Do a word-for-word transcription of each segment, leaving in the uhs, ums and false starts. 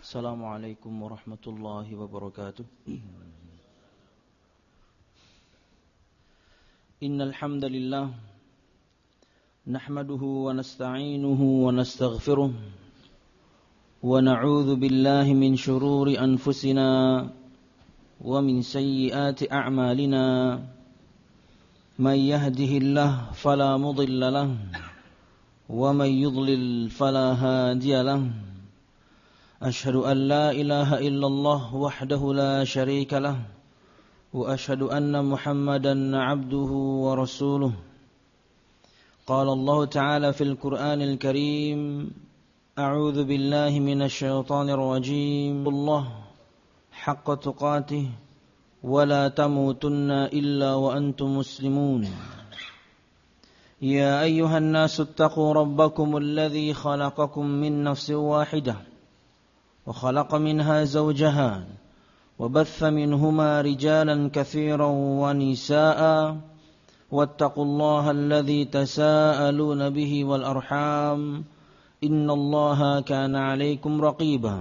Assalamualaikum warahmatullahi wabarakatuh. Innal hamdalillah nahmaduhu wa nasta'inuhu wa nastaghfiruh wa na'udzu billahi min shururi anfusina wa min sayyiati a'malina. May yahdihillahu fala mudilla lahu wa may yudlil fala hadiya lahu. أشهد أن لا إله إلا الله وحده لا شريك له وأشهد أن محمدا عبده ورسوله. قال الله تعالى في القرآن الكريم أعوذ بالله من الشيطان الرجيم الله حق تقاته ولا تموتن إلا وأنتم مسلمون. يا أيها الناس اتقوا ربكم الذي خلقكم من نفس واحدة وخلق منها زوجها وبث منهما رجالا كثيرا ونساء واتقوا الله الذي تساءلون به والأرحام إن الله كان عليكم رقيبا.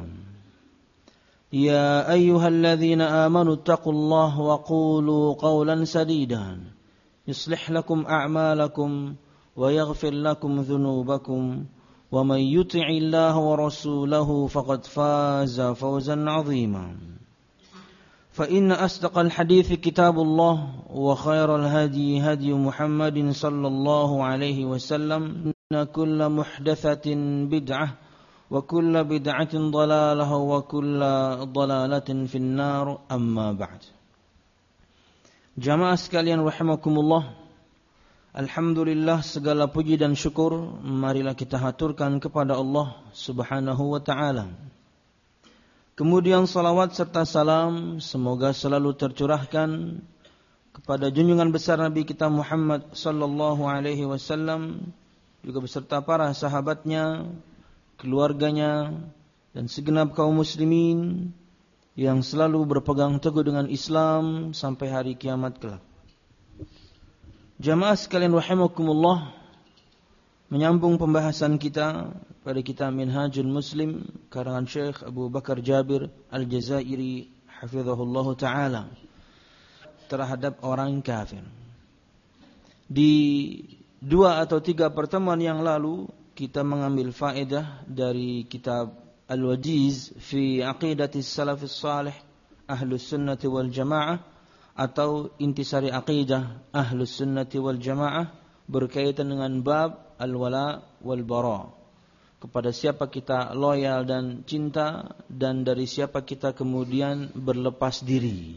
يا أيها الذين آمنوا اتقوا الله وقولوا قولا سديدا يصلح لكم أعمالكم ويغفر لكم ذنوبكم ومن يطع الله ورسوله فقد فاز فوزا عظيما. فإن أصدق الحديث كتاب الله وخير الهدي هدي محمد صلى الله عليه وسلم. إن كل محدثة بدعة وكل بدعة ضلالة وكل ضلالة في النار. أما بعد. Jamaah sekalian rahimakumullah. Alhamdulillah, segala puji dan syukur marilah kita haturkan kepada Allah Subhanahu wa ta'ala. Kemudian salawat serta salam semoga selalu tercurahkan kepada junjungan besar Nabi kita Muhammad sallallahu alaihi wasallam, juga beserta para sahabatnya, keluarganya, dan segenap kaum muslimin yang selalu berpegang teguh dengan Islam sampai hari kiamat kelak. Jamaah sekalian rahimakumullah, menyambung pembahasan kita pada kitab Minhajul Muslim karangan Syekh Abu Bakar Jabir Al-Jazairi hafizahullah ta'ala terhadap orang kafir. Di dua atau tiga pertemuan yang lalu kita mengambil faedah dari kitab Al-Wajiz fi Aqidatis Salafis Salih Ahlus Sunnati wal Jamaah atau Intisari Aqidah Ahlus Sunnati wal Jamaah berkaitan dengan bab al-wala wal bara. Kepada siapa kita loyal dan cinta, dan dari siapa kita kemudian berlepas diri.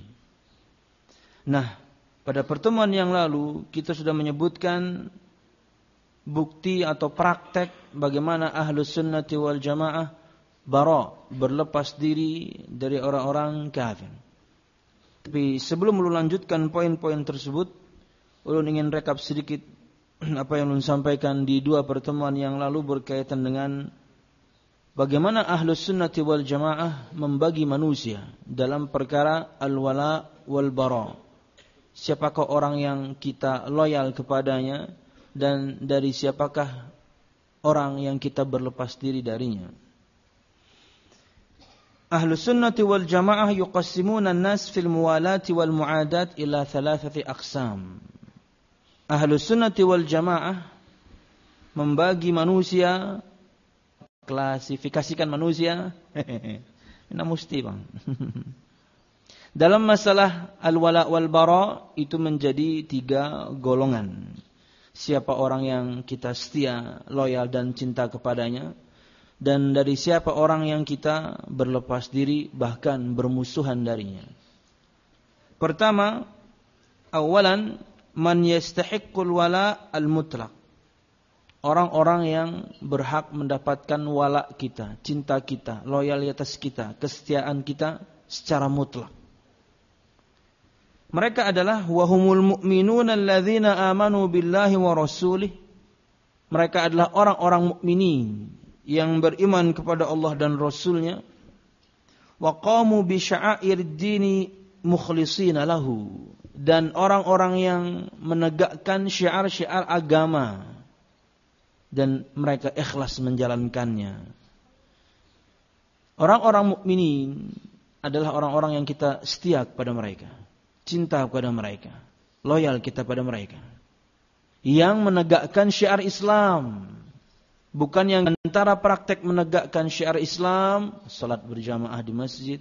Nah, pada pertemuan yang lalu kita sudah menyebutkan bukti atau praktek bagaimana Ahlus Sunnati wal Jamaah bara, berlepas diri dari orang-orang kafir. Tapi sebelum ulun lanjutkan poin-poin tersebut, ulun ingin rekap sedikit apa yang ulun sampaikan di dua pertemuan yang lalu berkaitan dengan bagaimana Ahlus Sunnati wal Jamaah membagi manusia dalam perkara al-wala wal bara. Siapakah orang yang kita loyal kepadanya, dan dari siapakah orang yang kita berlepas diri darinya. Ahlus Sunnati wal Jamaah yuqassimuna an-nas fil muwalati wal mu'adat ila thalathati aqsam. Ahlus Sunnati wal Jamaah membagi manusia, klasifikasikan manusia. Ini mesti bang. Dalam masalah al-wala wal bara itu menjadi tiga golongan. Siapa orang yang kita setia, loyal dan cinta kepadanya, dan dari siapa orang yang kita berlepas diri bahkan bermusuhan darinya. Pertama, awalan man yastahiqqul wala al-mutlaq. Orang-orang yang berhak mendapatkan wala kita, cinta kita, loyalitas kita, kesetiaan kita secara mutlak. Mereka adalah wahumul mu'minuna alladzina amanu billahi wa rasulih. Mereka adalah orang-orang mukminin yang beriman kepada Allah dan Rasulnya, wa qamu bi sya'airid dini mukhlishina lahu, dan orang-orang yang menegakkan syiar-syiar agama dan mereka ikhlas menjalankannya. Orang-orang mukminin adalah orang-orang yang kita setia kepada mereka, cinta kepada mereka, loyal kita pada mereka, yang menegakkan syiar Islam, bukan yang antara praktek menegakkan syiar Islam, salat berjamaah di masjid,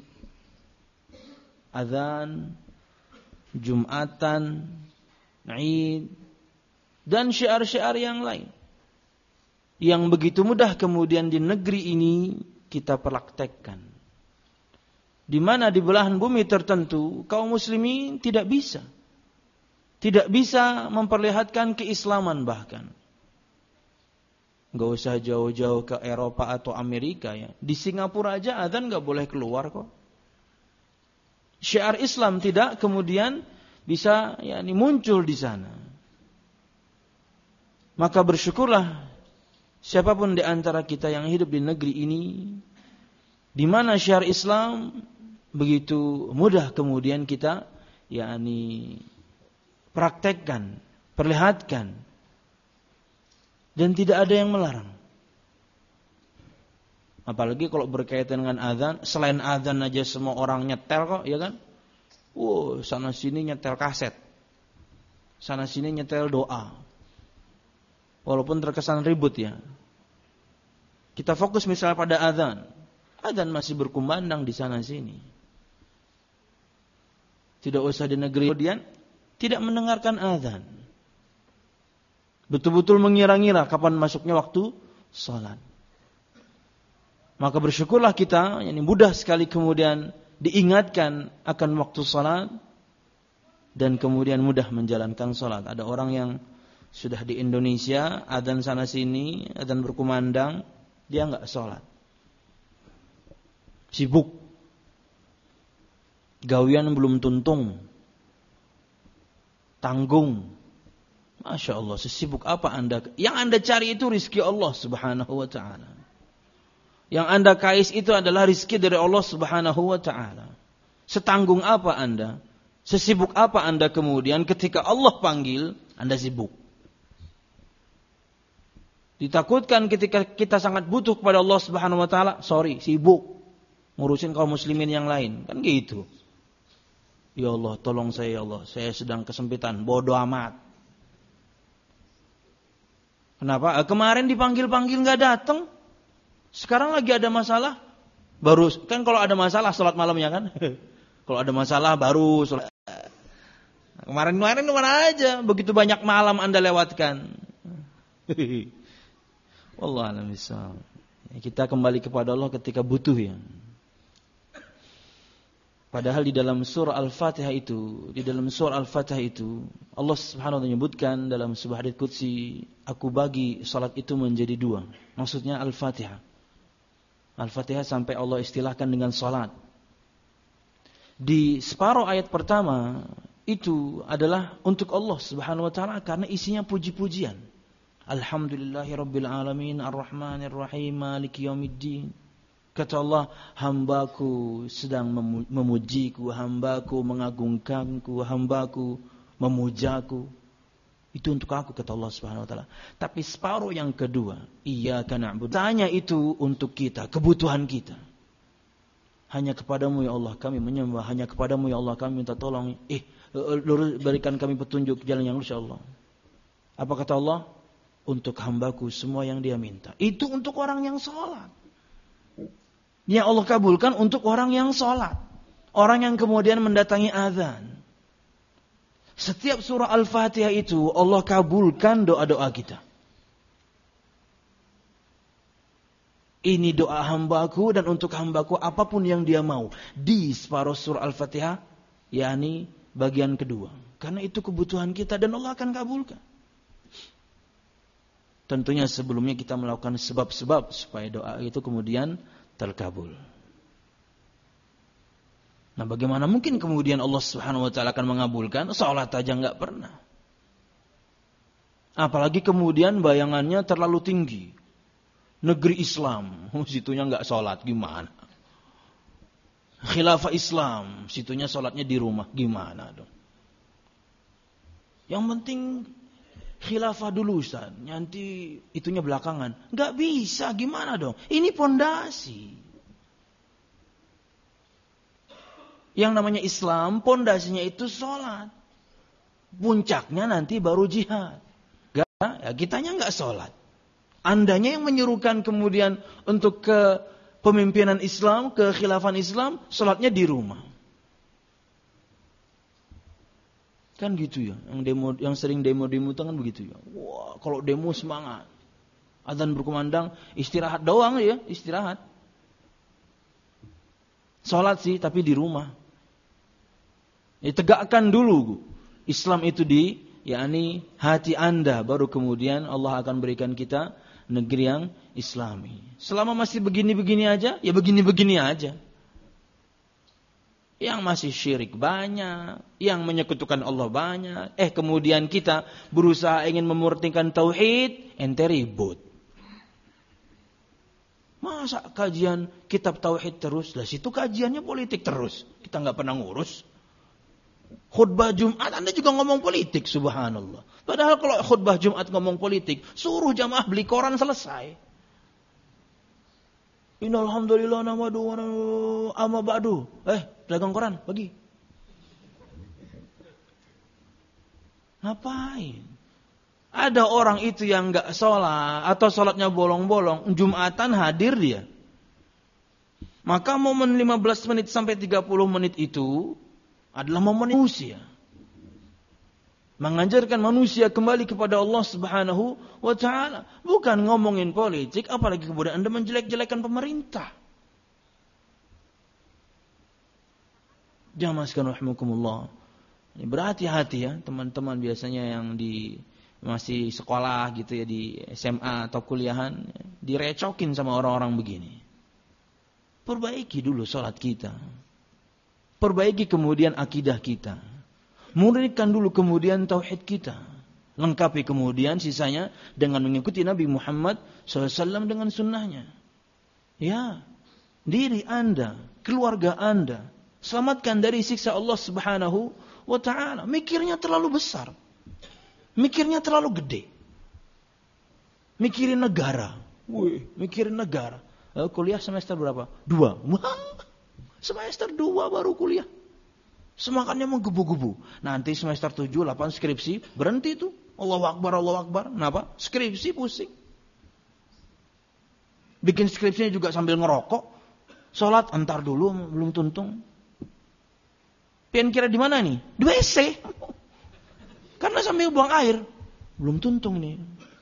azan, Jumatan, Id, dan syiar-syiar yang lain, yang begitu mudah kemudian di negeri ini kita praktekkan. Di mana di belahan bumi tertentu kaum muslimin tidak bisa tidak bisa memperlihatkan keislaman bahkan. Enggak usah jauh-jauh ke Eropa atau Amerika ya. Di Singapura aja adzan enggak boleh keluar kok. Syiar Islam tidak kemudian bisa yakni muncul di sana. Maka bersyukurlah siapapun di antara kita yang hidup di negeri ini di mana syiar Islam begitu mudah kemudian kita yakni praktekkan, perlihatkan, dan tidak ada yang melarang. Apalagi kalau berkaitan dengan azan, selain azan aja semua orang nyetel kok, ya kan? Wow, sana sini nyetel kaset, sana sini nyetel doa. Walaupun terkesan ribut ya. Kita fokus misalnya pada azan, azan masih berkumandang di sana sini. Tidak usah di negeri kemudian tidak mendengarkan azan. Betul-betul mengira-ngira kapan masuknya waktu salat. Maka bersyukurlah kita, yani mudah sekali kemudian diingatkan akan waktu salat dan kemudian mudah menjalankan salat. Ada orang yang sudah di Indonesia, azan sana sini, azan berkumandang, dia enggak salat. Sibuk. Gawian belum tuntung. Tanggung. Masya Allah, sesibuk apa anda? Yang anda cari itu rizki Allah subhanahu wa ta'ala. Yang anda kais itu adalah rizki dari Allah subhanahu wa ta'ala. Setanggung apa anda? Sesibuk apa anda kemudian ketika Allah panggil, anda sibuk. Ditakutkan ketika kita sangat butuh kepada Allah subhanahu wa ta'ala, sorry, sibuk. Ngurusin kaum muslimin yang lain. Kan gitu. Ya Allah, tolong saya ya Allah, saya sedang kesempitan, bodoh amat. Kenapa? Kemarin dipanggil-panggil nggak datang. Sekarang lagi ada masalah, baru kan kalau ada masalah salat malamnya kan. Kalau ada masalah baru salat. Kemarin-kemarin kemana aja? Begitu banyak malam anda lewatkan. Wallahu a'lam bishawab. Kita kembali kepada Allah ketika butuh ya. Padahal di dalam surah Al-Fatihah itu, di dalam surah Al-Fatihah itu, Allah Subhanahu wa taala menyebutkan dalam sebuah hadits qudsi, aku bagi salat itu menjadi dua. Maksudnya Al-Fatihah. Al-Fatihah sampai Allah istilahkan dengan salat. Di separuh ayat pertama itu adalah untuk Allah Subhanahu wa taala karena isinya puji-pujian. Alhamdulillahirabbil alamin, arrahmanir rahim, maliki yaumiddin. Kata Allah, hambaku sedang memujiku, hambaku mengagungkanku, hambaku memujaku. Itu untuk aku, kata Allah Subhanahu wa taala. Tapi separuh yang kedua, iyyaka na'budu. Tanya itu untuk kita, kebutuhan kita. Hanya kepadamu ya Allah kami menyembah, hanya kepadamu ya Allah kami minta tolong. Eh, lurus berikan kami petunjuk jalan yang lurus ya Allah. Apa kata Allah? Untuk hambaku semua yang dia minta. Itu untuk orang yang sholat. Yang Allah kabulkan untuk orang yang sholat. Orang yang kemudian mendatangi azan. Setiap surah Al-Fatihah itu Allah kabulkan doa-doa kita. Ini doa hambaku dan untuk hambaku apapun yang dia mau. Di separuh surah Al-Fatihah, yakni bagian kedua. Karena itu kebutuhan kita dan Allah akan kabulkan. Tentunya sebelumnya kita melakukan sebab-sebab supaya doa itu kemudian terkabul. Nah, bagaimana mungkin kemudian Allah Subhanahu wa taala akan mengabulkan salat aja enggak pernah. Apalagi kemudian bayangannya terlalu tinggi. Negeri Islam, situnya enggak salat gimana? Khilafah Islam, situnya salatnya di rumah gimana dong? Yang penting khilafah dulu Ustaz, nanti itunya belakangan. Enggak bisa, gimana dong? Ini pondasi. Yang namanya Islam, pondasinya itu sholat. Puncaknya nanti baru jihad. Gak, ya kitanya nggak sholat. Andanya yang menyuruhkan kemudian untuk ke pemimpinan Islam, ke khilafan Islam, sholatnya di rumah. Kan gitu ya, yang demo, yang sering demo-demo itu kan begitu ya. Wah, kalau demo semangat. Adzan berkumandang, istirahat doang ya, istirahat. Sholat sih, tapi di rumah. Ya, tegakkan dulu Islam itu di, yakni hati Anda, baru kemudian Allah akan berikan kita negeri yang Islami. Selama masih begini-begini aja, ya begini-begini aja. Yang masih syirik banyak, yang menyekutukan Allah banyak. Eh kemudian kita berusaha ingin memurnikan tauhid, ente ribut. Masa kajian kitab tauhid terus? Lah situ kajiannya politik terus. Kita nggak pernah ngurus. Khutbah Jumat Anda juga ngomong politik, subhanallah. Padahal kalau khutbah Jumat ngomong politik, suruh jamaah beli koran selesai. Innalhamdulillah namadu wa amma ba'du. Eh, dagang koran, bagi. Ngapain? Ada orang itu yang enggak sholat atau sholatnya bolong-bolong, Jumatan hadir dia. Maka momen lima belas menit sampai tiga puluh menit itu adalah momen manusia. Mengajarkan manusia kembali kepada Allah Subhanahu wa ta'ala. Bukan ngomongin politik, apalagi kemudian Anda menjelek-jelekan pemerintah. Jamaah sekalian rahimakumullah. Berhati-hati ya, teman-teman biasanya yang di masih sekolah gitu ya, di S M A atau kuliahan, direcokin sama orang-orang begini. Perbaiki dulu sholat kita. Perbaiki kemudian akidah kita. Murnikan dulu kemudian tauhid kita. Lengkapi kemudian sisanya dengan mengikuti Nabi Muhammad shallallahu alaihi wasallam dengan sunnahnya. Ya, diri Anda, keluarga Anda, selamatkan dari siksa Allah Subhanahu wa ta'ala. Mikirnya terlalu besar. Mikirnya terlalu gede. Mikirin negara. Wih, mikirin negara. Lalu kuliah semester berapa? Dua. Wah, semester dua baru kuliah. Semangatnya menggebu-gebu. Nanti semester tujuh, delapan skripsi, berhenti tuh. Allahu Akbar, Allahu Akbar. Kenapa? Skripsi pusing. Bikin skripsinya juga sambil ngerokok. Sholat, entar dulu, belum tuntung. Pian kira di mana nih? Di W C. Karena sambil buang air. Belum tuntung nih.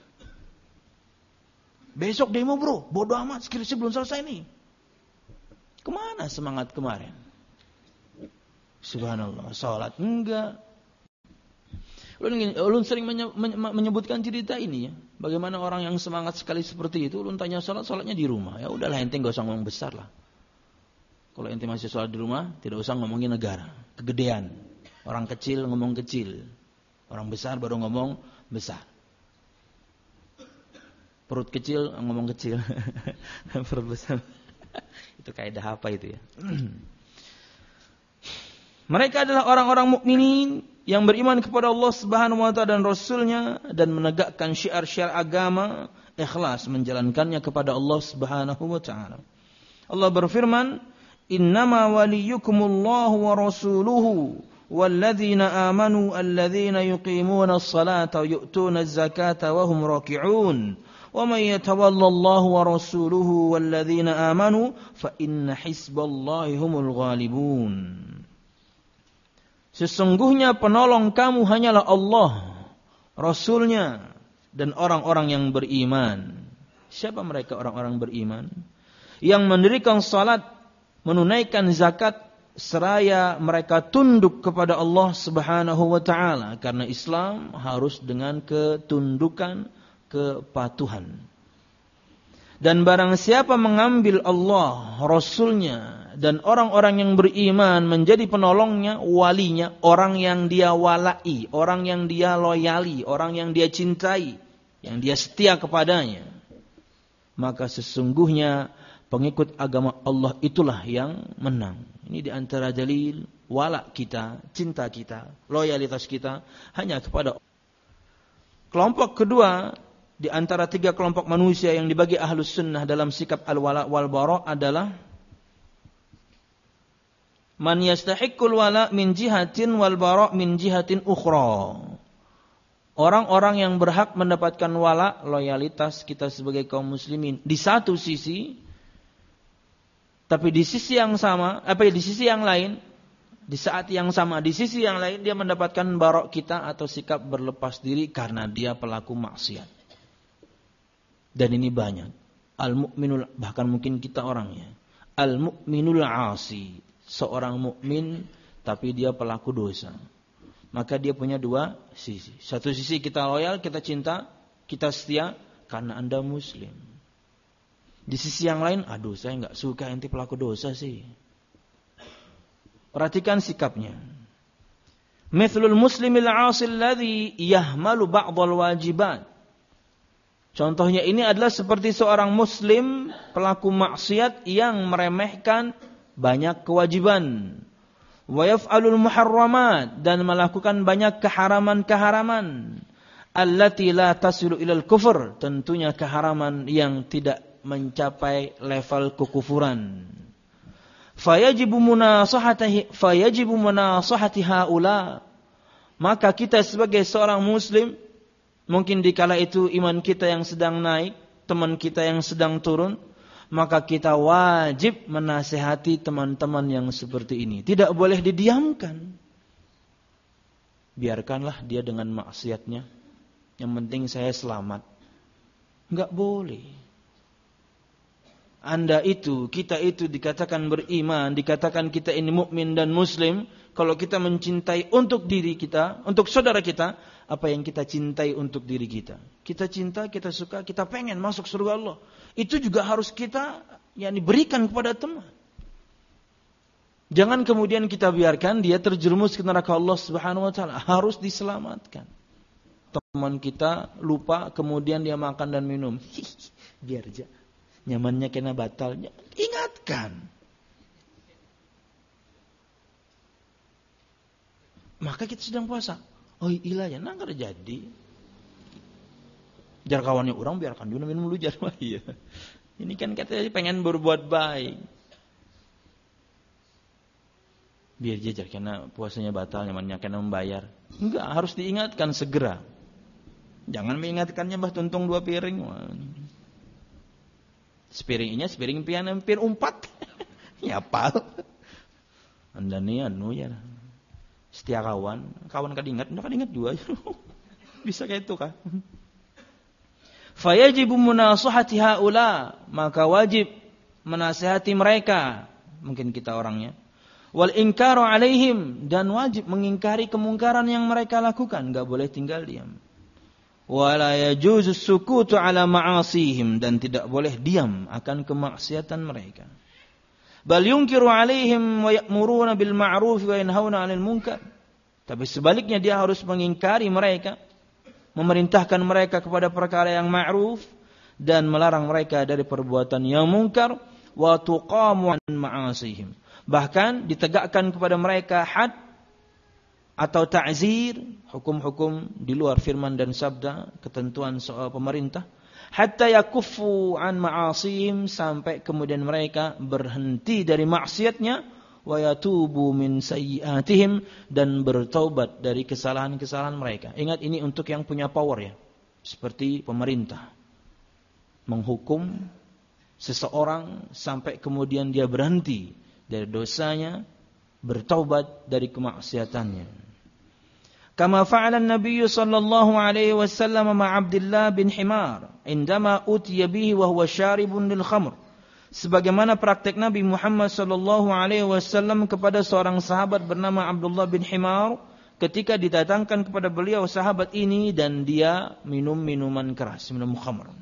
Besok demo bro, bodoh amat, skripsi belum selesai nih. Kemana semangat kemarin? Subhanallah, sholat enggak. Ulun, ulun sering menyebutkan cerita ini ya. Bagaimana orang yang semangat sekali seperti itu, ulun tanya sholat, sholatnya di rumah. Ya udahlah, ente gak usah ngomong besar lah. Kalau ente masih sholat di rumah, tidak usah ngomongin negara, kegedean. Orang kecil ngomong kecil, orang besar baru ngomong besar. Perut kecil ngomong kecil, perut besar. Itu kaidah apa itu ya? Mereka adalah orang-orang mukminin yang beriman kepada Allah Subhanahu wa taala dan Rasul-Nya dan menegakkan syiar-syiar agama, ikhlas menjalankannya kepada Allah Subhanahu wa taala. Allah berfirman, "Innama waliyukumullahu wa rasuluhu walladzina amanu alladzina yuqimuna as-salata wa yu'tuna az-zakata wa hum raki'un." وَمَنْ يَتَوَلَّ اللَّهُ وَرَسُولُهُ وَالَّذِينَ آمَنُوا فَإِنَّ حِزْبَ اللَّهِ هُمُ الْغَالِبُونَ. Sesungguhnya penolong kamu hanyalah Allah, Rasulnya, dan orang-orang yang beriman. Siapa mereka orang-orang beriman? Yang mendirikan salat, menunaikan zakat, seraya mereka tunduk kepada Allah Subhanahu wa ta'ala. Karena Islam harus dengan ketundukan, kepatuhan. Dan barang siapa mengambil Allah, Rasulnya, dan orang-orang yang beriman menjadi penolongnya, walinya, orang yang dia walai, orang yang dia loyali, orang yang dia cintai, yang dia setia kepadanya, maka sesungguhnya pengikut agama Allah itulah yang menang. Ini di antara dalil wala kita, cinta kita, loyalitas kita hanya kepada Allah. Kelompok kedua di antara tiga kelompok manusia yang dibagi ahlus sunnah dalam sikap al-wala wal bara adalah man yastahiqqul wala min jihatin wal bara' min jihatin ukhra. Orang-orang yang berhak mendapatkan wala, loyalitas kita sebagai kaum muslimin di satu sisi, tapi di sisi yang sama, apa ya, di sisi yang lain, di saat yang sama, di sisi yang lain dia mendapatkan bara' kita atau sikap berlepas diri karena dia pelaku maksiat. Dan ini banyak. Al-mu'minul, bahkan mungkin kita orangnya. Al-mu'minul 'asi, seorang mukmin tapi dia pelaku dosa. Maka dia punya dua sisi. Satu sisi kita loyal, kita cinta, kita setia karena Anda muslim. Di sisi yang lain, aduh saya enggak suka ente pelaku dosa sih. Perhatikan sikapnya. Mithlul muslimil 'asil ladzi yahmalu ba'dal wajibat. Contohnya ini adalah seperti seorang muslim pelaku maksiat yang meremehkan banyak kewajiban. Wa yaf'alul muharramat, dan melakukan banyak keharaman-keharaman. Allati la tasilu ilal kufur, tentunya keharaman yang tidak mencapai level kekufuran. Fayajibu munasahatihi fayajibu munasahati haula. Maka kita sebagai seorang muslim, mungkin dikala itu iman kita yang sedang naik, teman kita yang sedang turun, maka kita wajib menasihati teman-teman yang seperti ini. Tidak boleh didiamkan. Biarkanlah dia dengan maksiatnya. Yang penting saya selamat. Enggak boleh. Anda itu, kita itu dikatakan beriman, dikatakan kita ini mukmin dan muslim, kalau kita mencintai untuk diri kita, untuk saudara kita, apa yang kita cintai untuk diri kita. Kita cinta, kita suka, kita pengen masuk surga Allah. Itu juga harus kita yakni berikan kepada teman. Jangan kemudian kita biarkan dia terjerumus ke neraka Allah Subhanahu wa taala. Harus diselamatkan. Teman kita lupa, kemudian dia makan dan minum. Biar aja. Nyamannya kena batalnya. Ingatkan. Maka kita sedang puasa. Oh iya ya, nah kada jadi. Jar kawannya orang biarkan dia minum dulu jar. Iya. Ini kan katanya pengen berbuat baik. Biar dia jar kena puasanya batal, nyamannya kena membayar. Enggak, harus diingatkan segera. Jangan mengingatkannya bah tuntung dua piring. Sepiringnya sepiring pian hampir umpat. Nyapal. Anda nih anu ya. Setia kawan, kawan kad ingat, enggak kad ingat juga. Bisa kayak itu kah? Fayajibu munasahati haula, maka wajib menasihati mereka, mungkin kita orangnya. Wal inkaru alaihim, dan wajib mengingkari kemungkaran yang mereka lakukan, enggak boleh tinggal diam. Wala yajuzu sukutu ala ma'asihim, dan tidak boleh diam akan kemaksiatan mereka. Bal yunkiru alaihim wa ya'muruna bil ma'ruf wa yanhauna 'anil munkar. Tapi sebaliknya dia harus mengingkari mereka, memerintahkan mereka kepada perkara yang ma'ruf dan melarang mereka dari perbuatan yang munkar, wa tuqamu 'an ma'asihim. Bahkan ditegakkan kepada mereka had atau ta'zir, hukum-hukum di luar firman dan sabda, ketentuan soal pemerintah. Hatta yakuffu an ma'asihim, sampai kemudian mereka berhenti dari maksiatnya, wa yatubu min sayyi'atihim, dan bertaubat dari kesalahan-kesalahan mereka. Ingat, ini untuk yang punya power ya. Seperti pemerintah menghukum seseorang sampai kemudian dia berhenti dari dosanya, bertaubat dari kemaksiatannya. Kama fa'ala an-nabiy sallallahu alaihi wasallam ma Abdullah bin Himar indama utiya bihi wa huwa syaribun lil khamr. Sebagaimana praktek Nabi Muhammad sallallahu alaihi wasallam kepada seorang sahabat bernama Abdullah bin Himar ketika didatangkan kepada beliau sahabat ini dan dia minum minuman keras, minum khamr.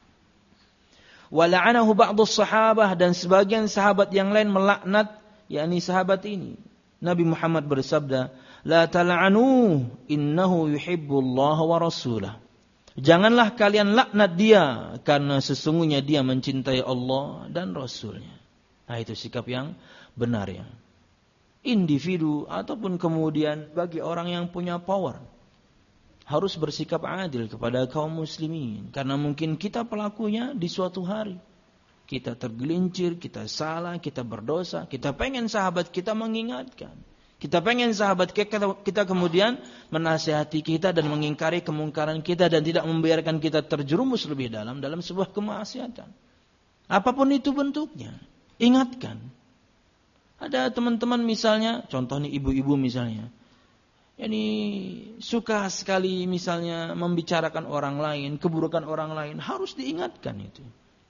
Wa la'anahu ba'dhu sahabah, dan sebagian sahabat yang lain melaknat yakni sahabat ini. Nabi Muhammad bersabda, la tal'anu innahu yuhibbullaha wa rasulah. Janganlah kalian laknat dia, karena sesungguhnya dia mencintai Allah dan Rasulnya. Nah, itu sikap yang benar ya. Individu ataupun kemudian bagi orang yang punya power harus bersikap adil kepada kaum muslimin, karena mungkin kita pelakunya di suatu hari. Kita tergelincir, kita salah, kita berdosa. Kita pengen sahabat kita mengingatkan. Kita pengen sahabat kita, kita kemudian menasihati kita dan mengingkari kemungkaran kita dan tidak membiarkan kita terjerumus lebih dalam dalam sebuah kemaksiatan. Apapun itu bentuknya, ingatkan. Ada teman-teman misalnya, contoh nih ibu-ibu misalnya, ini suka sekali misalnya membicarakan orang lain, keburukan orang lain, harus diingatkan itu.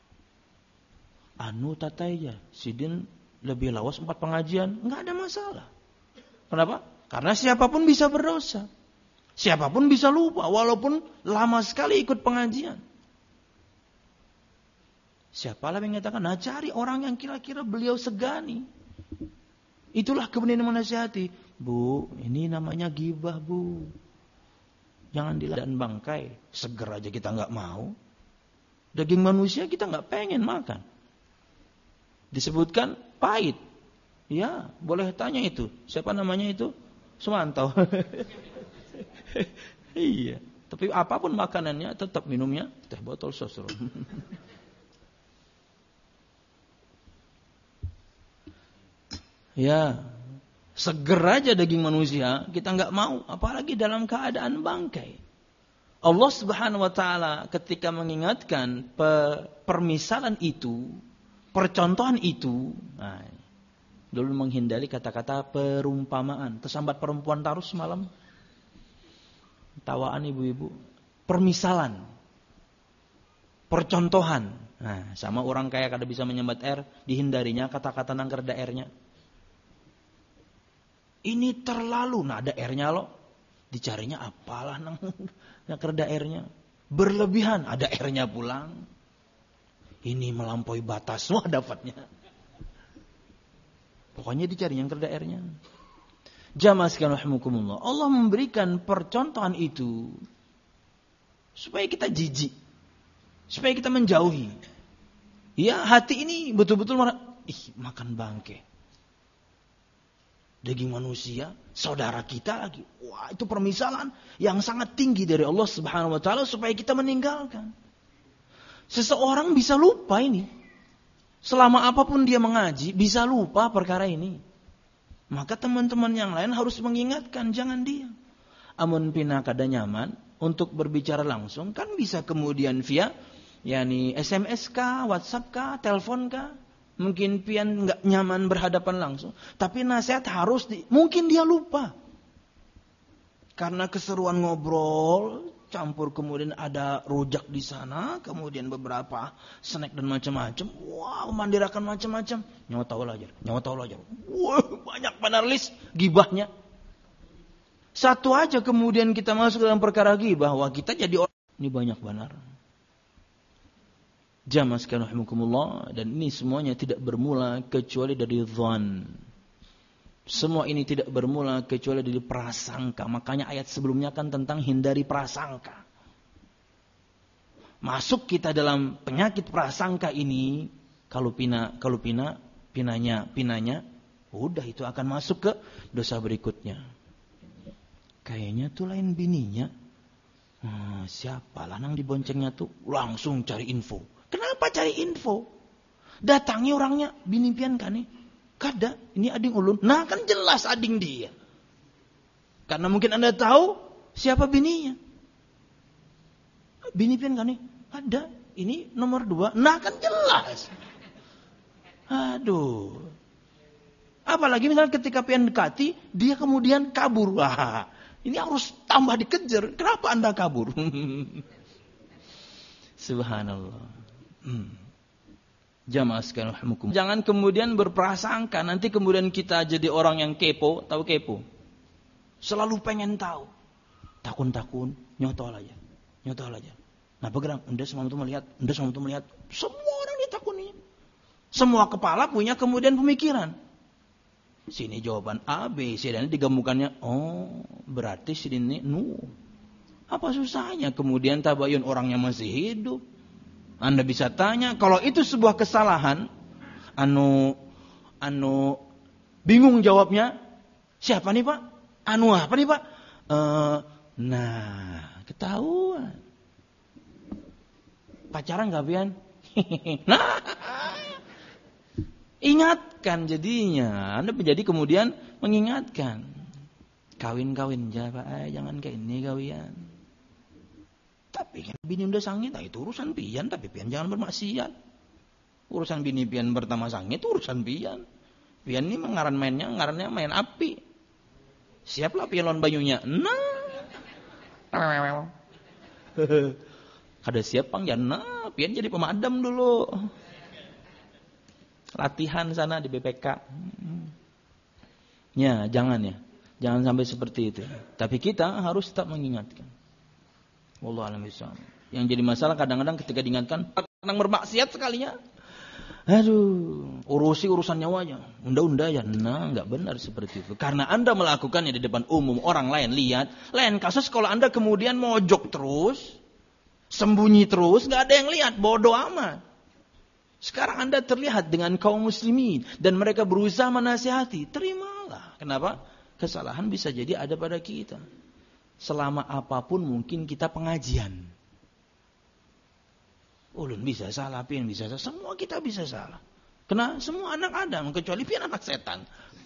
Anu tataya, sidin lebih lawas empat pengajian, nggak ada masalah. Kenapa? Karena siapapun bisa berdosa. Siapapun bisa lupa, walaupun lama sekali ikut pengajian. Siapalah yang mengatakan, nah cari orang yang kira-kira beliau segani. Itulah kemudian menasihati. Bu, ini namanya ghibah bu. Jangan diladan bangkai. Seger aja kita nggak mau. Daging manusia kita nggak pengen makan. Disebutkan pahit. Ya, boleh tanya itu. Siapa namanya itu? Sumanto. Iya. Tapi apapun makanannya, tetap minumnya teh botol sosro. Ya, seger aja daging manusia, kita nggak mau, apalagi dalam keadaan bangkai. Allah Subhanahu wa taala ketika mengingatkan permisalan itu, percontohan itu, nah, dulu menghindari kata-kata perumpamaan. Tersambat perempuan taruh semalam. Tawaan ibu-ibu. Permisalan. Percontohan. Nah, sama orang kaya kada bisa menyambat air, dihindarinya kata-kata nangker daernya. Ini terlalu, nah ada airnya loh. Dicarinya apalah nang nangker daernya. Berlebihan, ada airnya pulang. Ini melampaui batas, wah dapatnya. Pokoknya dicari yang terdaernya. Jamaah sekalian rahimakumullah. Allah memberikan percontohan itu supaya kita jijik, supaya kita menjauhi. Ya, hati ini betul-betul marah. Ih, makan bangke. Daging manusia, saudara kita lagi. Wah, itu permisalan yang sangat tinggi dari Allah Subhanahu wa taala supaya kita meninggalkan. Seseorang bisa lupa ini. Selama apapun dia mengaji, bisa lupa perkara ini. Maka teman-teman yang lain harus mengingatkan, jangan diam. Amun pina kada nyaman untuk berbicara langsung, kan bisa kemudian via yakni S M S kah, WhatsApp kah, telepon kah. Mungkin pian enggak nyaman berhadapan langsung, tapi nasihat harus di, mungkin dia lupa. Karena keseruan ngobrol, campur kemudian ada rujak di sana, kemudian beberapa snack dan macam-macam. Wow, mandirakan macam-macam. Nyawa tahu aja, nyawa tahu aja. Wow, banyak panelis gibahnya. Satu aja kemudian kita masuk dalam perkara gibah, wah kita jadi orang. Ini banyak benar. Jamaah sekalian rahimakumullah, dan ini semuanya tidak bermula kecuali dari dzan. Semua ini tidak bermula kecuali dari prasangka. Makanya ayat sebelumnya kan tentang hindari prasangka. Masuk kita dalam penyakit prasangka ini, kalau pina, kalau pina, pinanya, pinanya, udah itu akan masuk ke dosa berikutnya. Kayaknya tuh lain bininya. Hmm, siapa lanang diboncengnya tuh? Langsung cari info. Kenapa cari info? Datangi orangnya, bini pian kan nih? Kada, ini ading ulun. Nah kan jelas ading dia. Karena mungkin anda tahu siapa bininya. Bini pian kan nih? Ada, ini nomor dua. Nah kan jelas. Aduh. Apalagi misalnya ketika pian dekati, dia kemudian kabur. Wah, ini harus tambah dikejar. Kenapa anda kabur? Subhanallah. Hmm. Jamaah sekalian rahimakumullah. Jangan kemudian berprasangka nanti kemudian kita jadi orang yang kepo, tahu kepo. Selalu pengen tahu. Takun-takun, nyotol aja. Nyotol aja. Nah, bergerak, unda semua itu melihat, unda semua itu melihat. Semua orang ditakuni. Semua kepala punya kemudian pemikiran. Sini jawaban A, B, C dan digabungkannya. Oh, berarti sini nu. Apa susahnya kemudian tabayun orangnya masih hidup? Anda bisa tanya, kalau itu sebuah kesalahan, anu anu bingung jawabnya, siapa nih Pak? Anu apa nih Pak? Uh, nah, ketahuan. Pacaran gak pian? Nah, Ingatkan jadinya. Anda menjadi kemudian mengingatkan. Kawin-kawin japa, eh, jangan kayak ini kawian. Tapi kan bini udah sangit, nah itu urusan pian, tapi pian jangan bermaksiat. Urusan bini pian pertama sangit, urusan pian. Pian ini mengaran mainnya, ngarannya main api. Siaplah pian lawan bayunya. Nah. Ada siap pang ya, nah, pian jadi pemadam dulu. Latihan sana di B P K. Ya, jangan ya. Jangan sampai seperti itu. Tapi kita harus tetap mengingatkan. Wallahu a'lam bishawab. Yang jadi masalah kadang-kadang ketika diingatkan, kadang bermaksiat sekalinya. Aduh, urusi urusan nyawanya. Unda-unda ya. Nah, enggak benar seperti itu. Karena Anda melakukannya di depan umum, orang lain lihat. Lain kasus kalau Anda kemudian mojok terus, sembunyi terus, enggak ada yang lihat, bodoh amat. Sekarang Anda terlihat dengan kaum muslimin dan mereka berusaha menasihati. Terimalah. Kenapa? Kesalahan bisa jadi ada pada kita. Selama apapun mungkin kita pengajian. Ulun bisa salah, pian bisa salah. Semua kita bisa salah. Karena semua anak Adam, kecuali pian anak setan.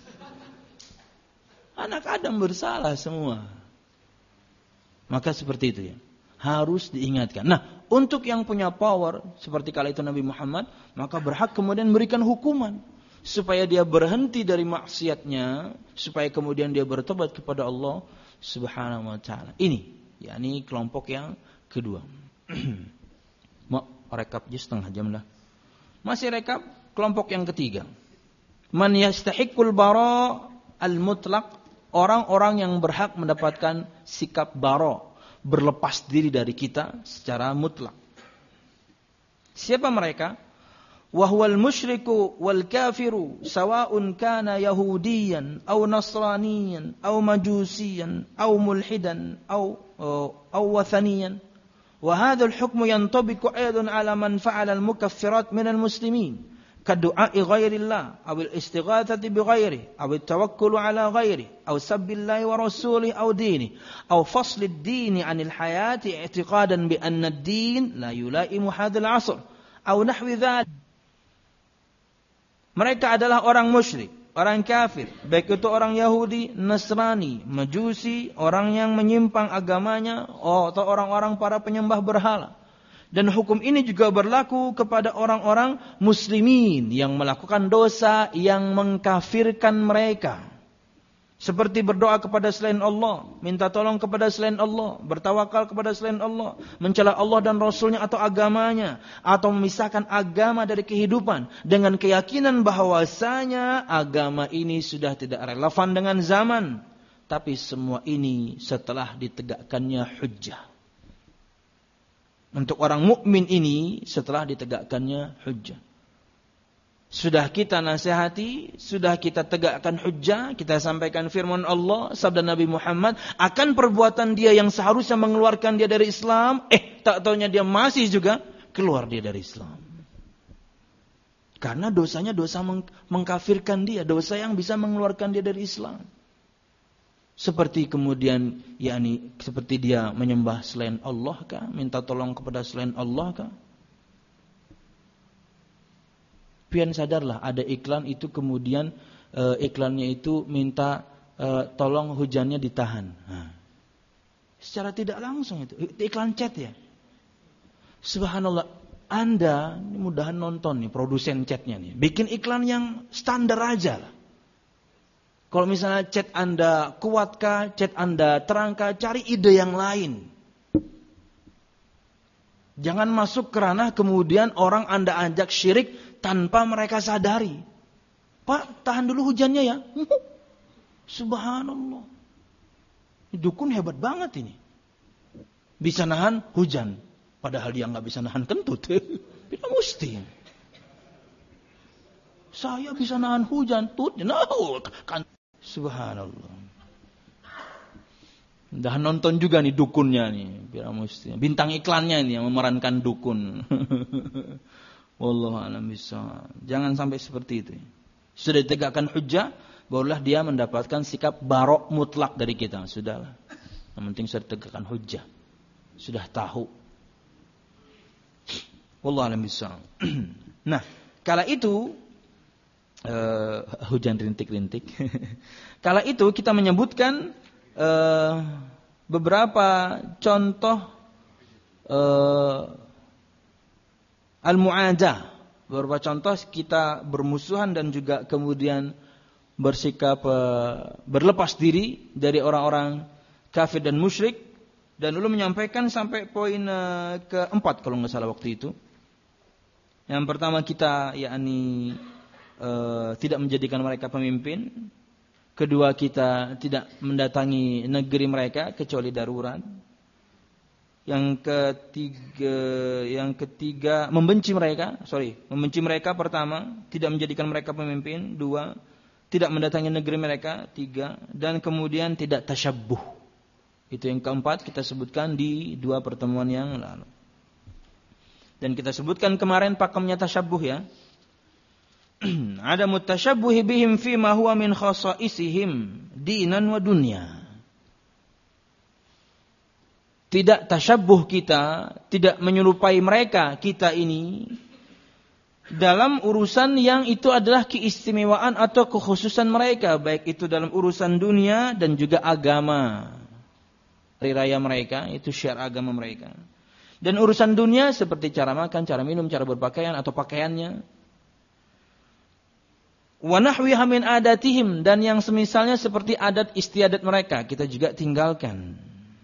Anak Adam bersalah semua. Maka seperti itu ya. Harus diingatkan. Nah, untuk yang punya power, seperti kala itu Nabi Muhammad, maka berhak kemudian memberikan hukuman. Supaya dia berhenti dari maksiatnya, supaya kemudian dia bertobat kepada Allah Subhanahu wa taala. Ini, yakni kelompok yang kedua. Mau rekap aja setengah jam dah. Masih rekap kelompok yang ketiga. Man yastahiqqul bara al-mutlaq, orang-orang yang berhak mendapatkan sikap bara, berlepas diri dari kita secara mutlak. Siapa mereka? وهو المشرك والكافر سواء كان يهوديا أو نصرانيا أو مجوسيا أو ملحدا أو أو وثنيا وهذا الحكم ينطبق أيضا على من فعل المكفرات من المسلمين كالدعاء غير الله أو الاستغاثة بغيره أو التوكل على غيره أو سب الله ورسوله أو دينه أو فصل الدين عن الحياة اعتقادا بأن الدين لا يلائم هذا العصر أو نحو ذلك. Mereka adalah orang musyrik, orang kafir, baik itu orang Yahudi, Nasrani, Majusi, orang yang menyimpang agamanya, atau orang-orang para penyembah berhala. Dan hukum ini juga berlaku kepada orang-orang muslimin yang melakukan dosa yang mengkafirkan mereka. Seperti berdoa kepada selain Allah, minta tolong kepada selain Allah, bertawakal kepada selain Allah, mencela Allah dan Rasulnya atau agamanya, atau memisahkan agama dari kehidupan dengan keyakinan bahwasanya agama ini sudah tidak relevan dengan zaman. Tapi semua ini setelah ditegakkannya hujjah. Untuk orang mukmin ini setelah ditegakkannya hujjah. Sudah kita nasihati, sudah kita tegakkan hujjah, kita sampaikan firman Allah, sabda Nabi Muhammad, akan perbuatan dia yang seharusnya mengeluarkan dia dari Islam, eh tak taunya dia masih juga keluar dia dari Islam. Karena dosanya dosa meng- mengkafirkan dia, dosa yang bisa mengeluarkan dia dari Islam. Seperti kemudian, yakni seperti dia menyembah selain Allah kah, minta tolong kepada selain Allah kah? Pian sadarlah ada iklan itu kemudian e, iklannya itu minta e, tolong hujannya ditahan. Nah, secara tidak langsung itu iklan chat ya. Subhanallah, Anda ini mudahan nonton nih produsen chatnya nih, bikin iklan yang standar aja lah. Kalau misalnya chat Anda kuatkah, chat Anda terangkah, cari ide yang lain. Jangan masuk ke ranah kemudian orang Anda ajak syirik tanpa mereka sadari. Pak, tahan dulu hujannya ya. Subhanallah. Dukun hebat banget ini. Bisa nahan hujan. Padahal dia nggak bisa nahan kentut. Tidak mesti. Saya bisa nahan hujan. Tut, no, kan. Subhanallah. Dah nonton juga nih dukunnya nih. Tidak mesti. Bintang iklannya ini yang memerankan dukun. Wallahu a'lam bishawab. Jangan sampai seperti itu. Sudah ditegakkan hujjah, barulah dia mendapatkan sikap barok mutlak dari kita. Sudahlah. Yang penting sudah ditegakkan hujjah. Sudah tahu. Wallahu a'lam bishawab. Nah, kala itu uh, hujan rintik-rintik. Kala itu kita menyebutkan uh, beberapa contoh uh, al-mu'adah, beberapa contoh kita bermusuhan dan juga kemudian bersikap uh, berlepas diri dari orang-orang kafir dan musyrik. Dan dulu menyampaikan sampai poin uh, keempat kalau nggak salah waktu itu. Yang pertama kita yakni uh, tidak menjadikan mereka pemimpin. Kedua kita tidak mendatangi negeri mereka kecuali darurat. Yang ketiga, yang ketiga membenci mereka, sorry, membenci mereka pertama, tidak menjadikan mereka pemimpin. Dua, tidak mendatangi negeri mereka. Tiga, dan kemudian tidak tasyabbuh. Itu yang keempat kita sebutkan di dua pertemuan yang lalu. Dan kita sebutkan kemarin pakemnya tasyabbuh ya. Ada mutasyabbuhi bihim fi ma huwa min khasaisihim dinan wa dunya. Tidak tasyabbuh kita, tidak menyerupai mereka kita ini dalam urusan yang itu adalah keistimewaan atau kekhususan mereka, baik itu dalam urusan dunia dan juga agama. Hari raya mereka itu syiar agama mereka. Dan urusan dunia seperti cara makan, cara minum, cara berpakaian atau pakaiannya. Wa nahwiha min adatihim, dan yang semisalnya seperti adat istiadat mereka kita juga tinggalkan.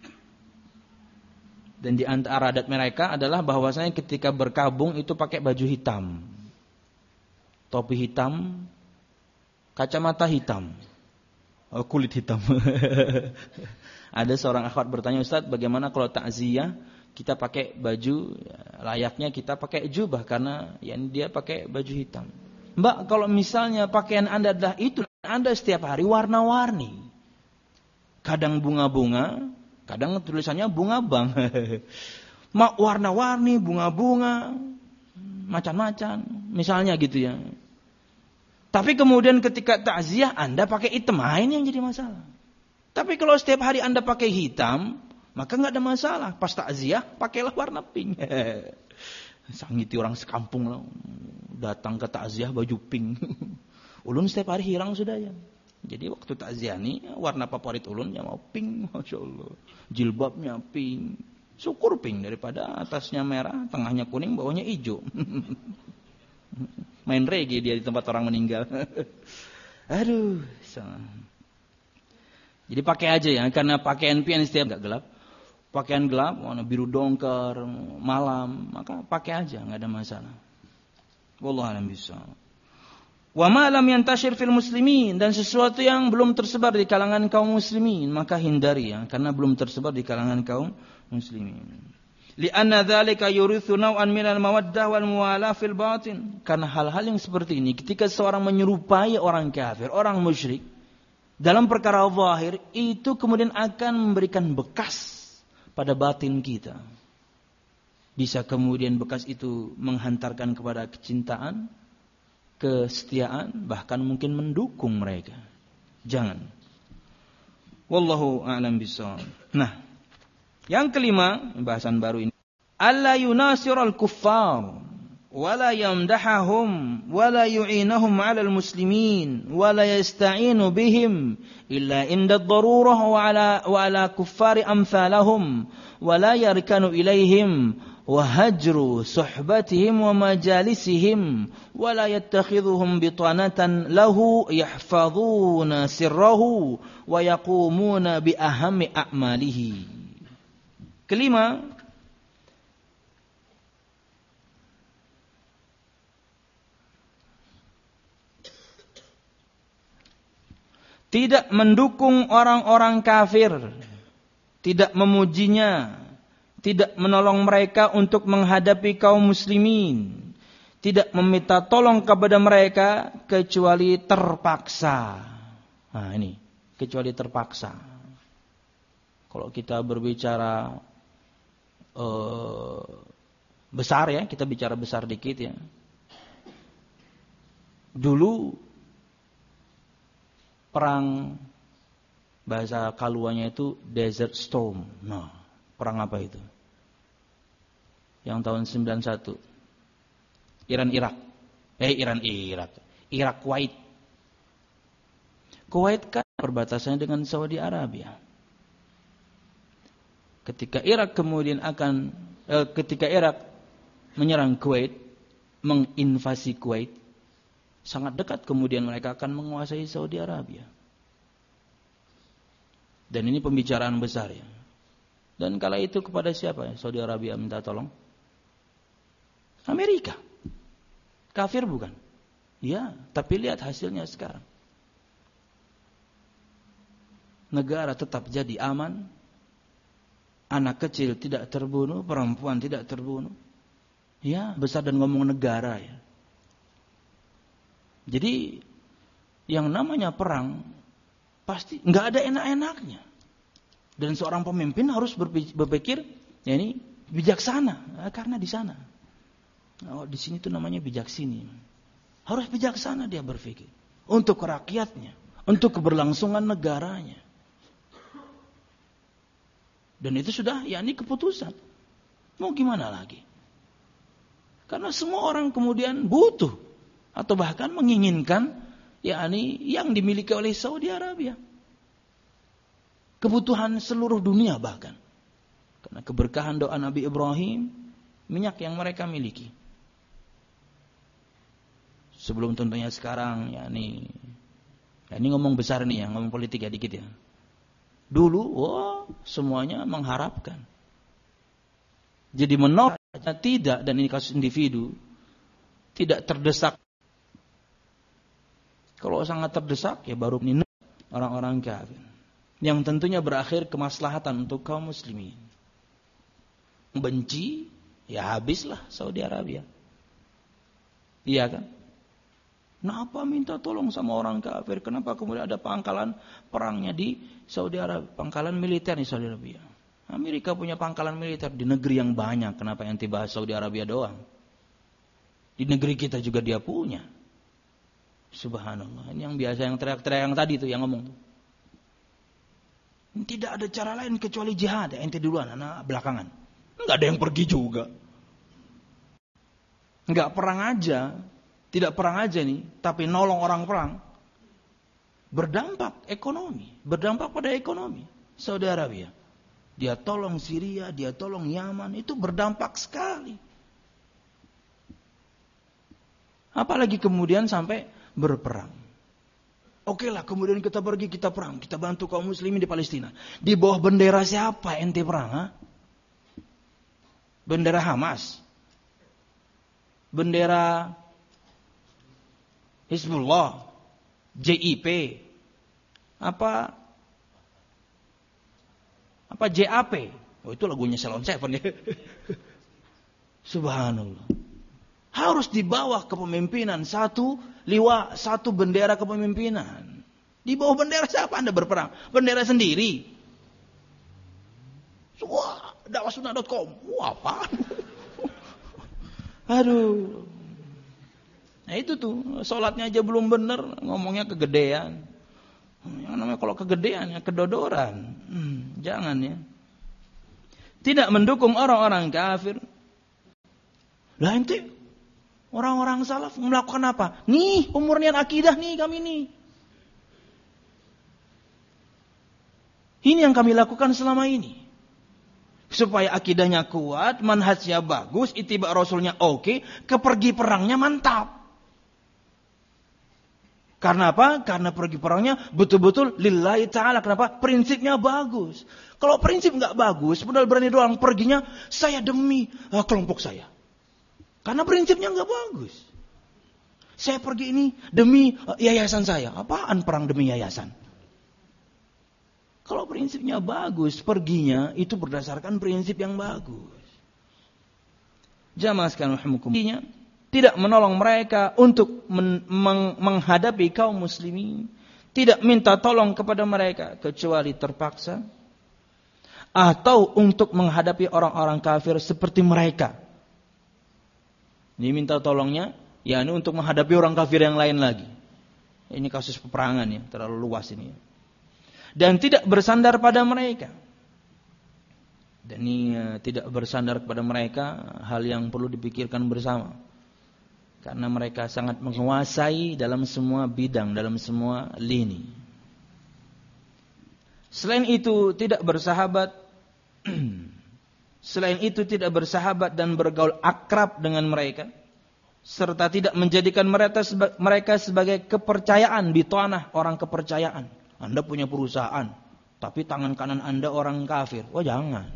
Dan di antara adat mereka adalah bahwasanya ketika berkabung itu pakai baju hitam. Topi hitam, kacamata hitam, oh, kulit hitam. Ada seorang akhwat bertanya, Ustaz, bagaimana kalau takziah kita pakai baju, layaknya kita pakai jubah karena ya, dia pakai baju hitam. Mbak, kalau misalnya pakaian Anda adalah itu, Anda setiap hari warna-warni. Kadang bunga-bunga, kadang tulisannya bunga bang. Mak warna-warni, bunga-bunga, macam-macam, misalnya gitu ya. Tapi kemudian ketika takziah Anda pakai hitam, ini yang jadi masalah. Tapi kalau setiap hari Anda pakai hitam, maka nggak ada masalah. Pas takziah pakailah warna pink. Sangiti orang sekampung lah, datang ke takziah baju pink. Ulun setiap hari hirang sudah ya. Jadi waktu takziah nih warna favorit ulun ya mau pink, masya Allah. Jilbabnya pink, syukur pink daripada atasnya merah, tengahnya kuning, bawahnya hijau. Main reggae dia di tempat orang meninggal. Aduh, salah. Jadi pakai aja ya, karena pakaian pian setiap nggak gelap. Pakaian gelap, warna biru dongker, malam, maka pakai aja, nggak ada masalah. Wallahu a'lam bishawab. Wa ma lam yantashir fil muslimin, dan sesuatu yang belum tersebar di kalangan kaum muslimin, maka hindari ya, karena belum tersebar di kalangan kaum muslimin. Li'anna dzalika yurithu naw'an minal mawaddah wal muwalah fil batin. Karena hal-hal yang seperti ini ketika seorang menyerupai orang kafir, orang musyrik dalam perkara zahir, itu kemudian akan memberikan bekas pada batin kita. Bisa kemudian bekas itu menghantarkan kepada kecintaan, kesetiaan, bahkan mungkin mendukung mereka. Jangan. Wallahu a'lam bishawab. Nah, yang kelima, bahasan baru ini. Alla yunasiral kuffar wala yamdahahum wala yu'inahum 'alal muslimin wala yasta'inu bihim illa inda ad-darurah wa 'ala wa 'ala kuffari amsalahum wala yarkanu ilaihim wa hajru suhbatihim wa majalisihim wala yattakhidhuhum bitanatan lahu yahfazuna sirrahu wa yaqumuna bi ahammi a'malihi. Kelima, tidak mendukung orang-orang kafir, tidak memujinya, tidak menolong mereka untuk menghadapi kaum muslimin, tidak meminta tolong kepada mereka kecuali terpaksa. Nah ini, kecuali terpaksa. Kalau kita berbicara uh, besar ya, kita bicara besar dikit ya. Dulu perang bahasa Kaluanya itu Desert Storm. Nah, perang apa itu? Yang tahun sembilan puluh satu. Iran Irak. Eh Iran Irak. Irak, Kuwait. Kuwait kan perbatasannya dengan Saudi Arabia. Ketika Irak kemudian akan eh, ketika Irak menyerang Kuwait, menginvasi Kuwait, sangat dekat kemudian mereka akan menguasai Saudi Arabia. Dan ini pembicaraan besar ya. Dan kala itu kepada siapa ya Saudi Arabia minta tolong? Amerika. Kafir bukan? Ya, tapi lihat hasilnya sekarang. Negara tetap jadi aman, anak kecil tidak terbunuh, perempuan tidak terbunuh. Ya, besar dan ngomong negara ya. Jadi yang namanya perang pasti nggak ada enak-enaknya. Dan seorang pemimpin harus berpikir, ya ini bijaksana, karena di sana. Oh, di sini tuh namanya bijaksini. Harus bijaksana dia berpikir untuk rakyatnya, untuk keberlangsungan negaranya. Dan itu sudah yakni keputusan. Mau gimana lagi? Karena semua orang kemudian butuh atau bahkan menginginkan yakni yang dimiliki oleh Saudi Arabia. Kebutuhan seluruh dunia bahkan. Karena keberkahan doa Nabi Ibrahim, minyak yang mereka miliki. Sebelum tentunya sekarang yakni ya ini ngomong besar nih ya, ngomong politik ya dikit ya. Dulu, wah, semuanya mengharapkan. Jadi menolak tidak, dan ini kasus individu, tidak terdesak. Kalau sangat terdesak, ya baru ini orang-orang kafir. Yang tentunya berakhir kemaslahatan untuk kaum muslimin. Benci, ya habislah Saudi Arabia. Iya kan? Kenapa minta tolong sama orang kafir? Kenapa kemudian ada pangkalan perangnya di Saudi Arabia? Pangkalan militer di Saudi Arabia. Amerika punya pangkalan militer di negeri yang banyak. Kenapa yang bahas Saudi Arabia doang? Di negeri kita juga dia punya. Subhanallah. Ini yang biasa yang teriak-teriak yang tadi tuh yang ngomong. Tidak ada cara lain kecuali jihad. Ente duluan, anak belakangan. Enggak ada yang pergi juga. Enggak perang aja. Tidak perang aja nih, tapi nolong orang perang. Berdampak ekonomi, berdampak pada ekonomi. Saudi Arabia. Dia tolong Syria, dia tolong Yaman, itu berdampak sekali. Apalagi kemudian sampai berperang. Oke lah, kemudian kita pergi, kita perang, kita bantu kaum muslimin di Palestina. Di bawah bendera siapa ente perang? Ha? Bendera Hamas? Bendera Hizbullah, J I P, apa, apa J A P? Oh itu lagunya Salon Seven ya. Subhanallah. Harus di bawah kepemimpinan satu liwa, satu bendera kepemimpinan. Di bawah bendera siapa Anda berperang? Bendera sendiri. Wah, dakwahsunnah dot com. Wah, apa? Aduh. Nah itu tuh, sholatnya aja belum benar, ngomongnya kegedean. Yang namanya kalau kegedean, ya kedodoran. Hmm, jangan ya. Tidak mendukung orang-orang kafir. Lah ente, orang-orang salaf melakukan apa? Nih, pemurnian akidah nih kami nih. Ini yang kami lakukan selama ini. Supaya akidahnya kuat, manhajnya bagus, ittiba rasulnya oke, kepergi perangnya mantap. Karena apa? Karena pergi perangnya betul-betul lillahi ta'ala. Kenapa? Prinsipnya bagus. Kalau prinsip nggak bagus, padahal berani doang perginya, saya demi uh, kelompok saya. Karena prinsipnya nggak bagus. Saya pergi ini demi uh, yayasan saya. Apaan perang demi yayasan? Kalau prinsipnya bagus, perginya itu berdasarkan prinsip yang bagus. Jamaah sekalian rahimakumullah, tidak menolong mereka untuk men- meng- menghadapi kaum muslimin, tidak minta tolong kepada mereka kecuali terpaksa, atau untuk menghadapi orang-orang kafir seperti mereka. Ini minta tolongnya, ya ini untuk menghadapi orang kafir yang lain lagi. Ini kasus peperangan ya, terlalu luas ini. Dan tidak bersandar pada mereka. Dan ini uh, tidak bersandar kepada mereka hal yang perlu dipikirkan bersama. Karena mereka sangat menguasai dalam semua bidang, dalam semua lini. Selain itu tidak bersahabat Selain itu tidak bersahabat dan bergaul akrab dengan mereka, serta tidak menjadikan mereka mereka sebagai kepercayaan di tanah orang kepercayaan. Anda punya perusahaan, tapi tangan kanan Anda orang kafir. Oh jangan.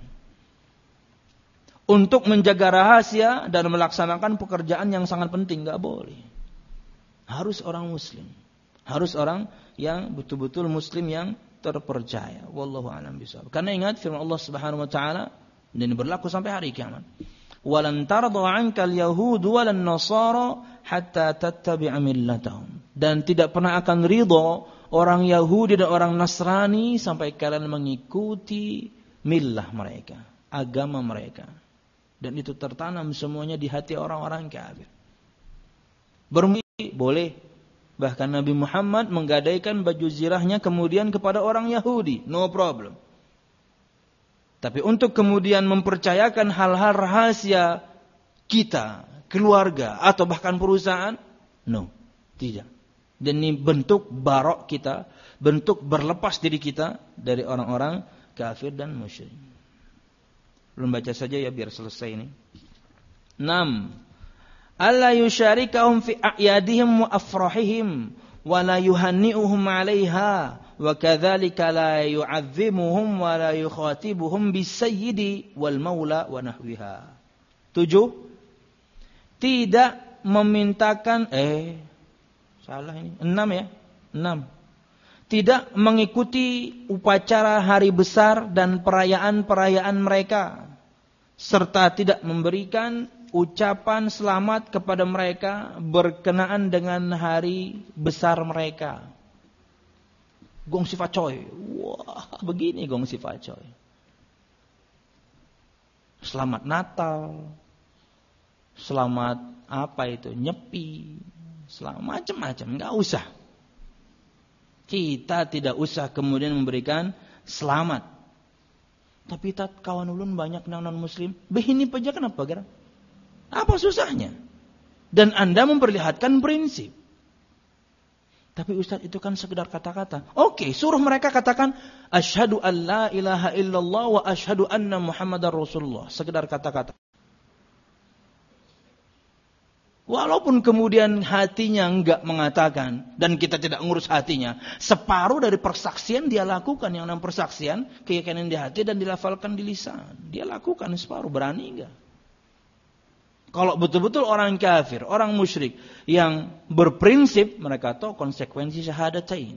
Untuk menjaga rahasia dan melaksanakan pekerjaan yang sangat penting, enggak boleh. Harus orang muslim. Harus orang yang betul-betul muslim yang terpercaya. Wallahu a'lam bishawab. Karena ingat firman Allah Subhanahu wa taala, dan ini berlaku sampai hari kiamat. Walan tarda 'anka al-yahud walan nasara hatta tattabi'a millatahum. Dan tidak pernah akan ridha orang Yahudi dan orang Nasrani sampai kalian mengikuti millah mereka, agama mereka. Dan itu tertanam semuanya di hati orang-orang kafir. Bermuji boleh. Bahkan Nabi Muhammad menggadaikan baju zirahnya kemudian kepada orang Yahudi, no problem. Tapi untuk kemudian mempercayakan hal-hal rahasia kita, keluarga, atau bahkan perusahaan, no, tidak. Dan ini bentuk barok kita, bentuk berlepas diri kita dari orang-orang kafir dan musyrik. Belum baca saja ya biar selesai ini. enam. Alla yusyarikahum fi a'yadihim wa afrahihim wa la yuhanni'uhum 'alaiha wa kadzalika la yu'azzimuhum wa la yukhatibuhum bisayyidi wal maula wa nahwiha. tujuh. Tidak memintakan eh salah ini. enam ya. enam. Tidak mengikuti upacara hari besar dan perayaan-perayaan mereka, serta tidak memberikan ucapan selamat kepada mereka berkenaan dengan hari besar mereka. Gong si facoy. Wah, begini gong si facoy. Selamat Natal. Selamat apa itu? Nyepi. Selamat macam-macam, enggak usah. Kita tidak usah kemudian memberikan selamat. Tapi tat kawan ulun banyak non muslim, begini aja kenapa gara? Apa susahnya? Dan Anda memperlihatkan prinsip. Tapi Ustaz itu kan sekedar kata-kata. Oke, suruh mereka katakan asyhadu an la ilaha illallah wa asyhadu anna Muhammadar Rasulullah. Sekedar kata-kata. Walaupun kemudian hatinya enggak mengatakan dan kita tidak ngurus hatinya, separuh dari persaksian dia lakukan, yang namanya persaksian, keyakinan di hati dan dilafalkan di lisan. Dia lakukan separuh, berani enggak? Kalau betul-betul orang kafir, orang musyrik yang berprinsip, mereka tahu konsekuensi syahadatain.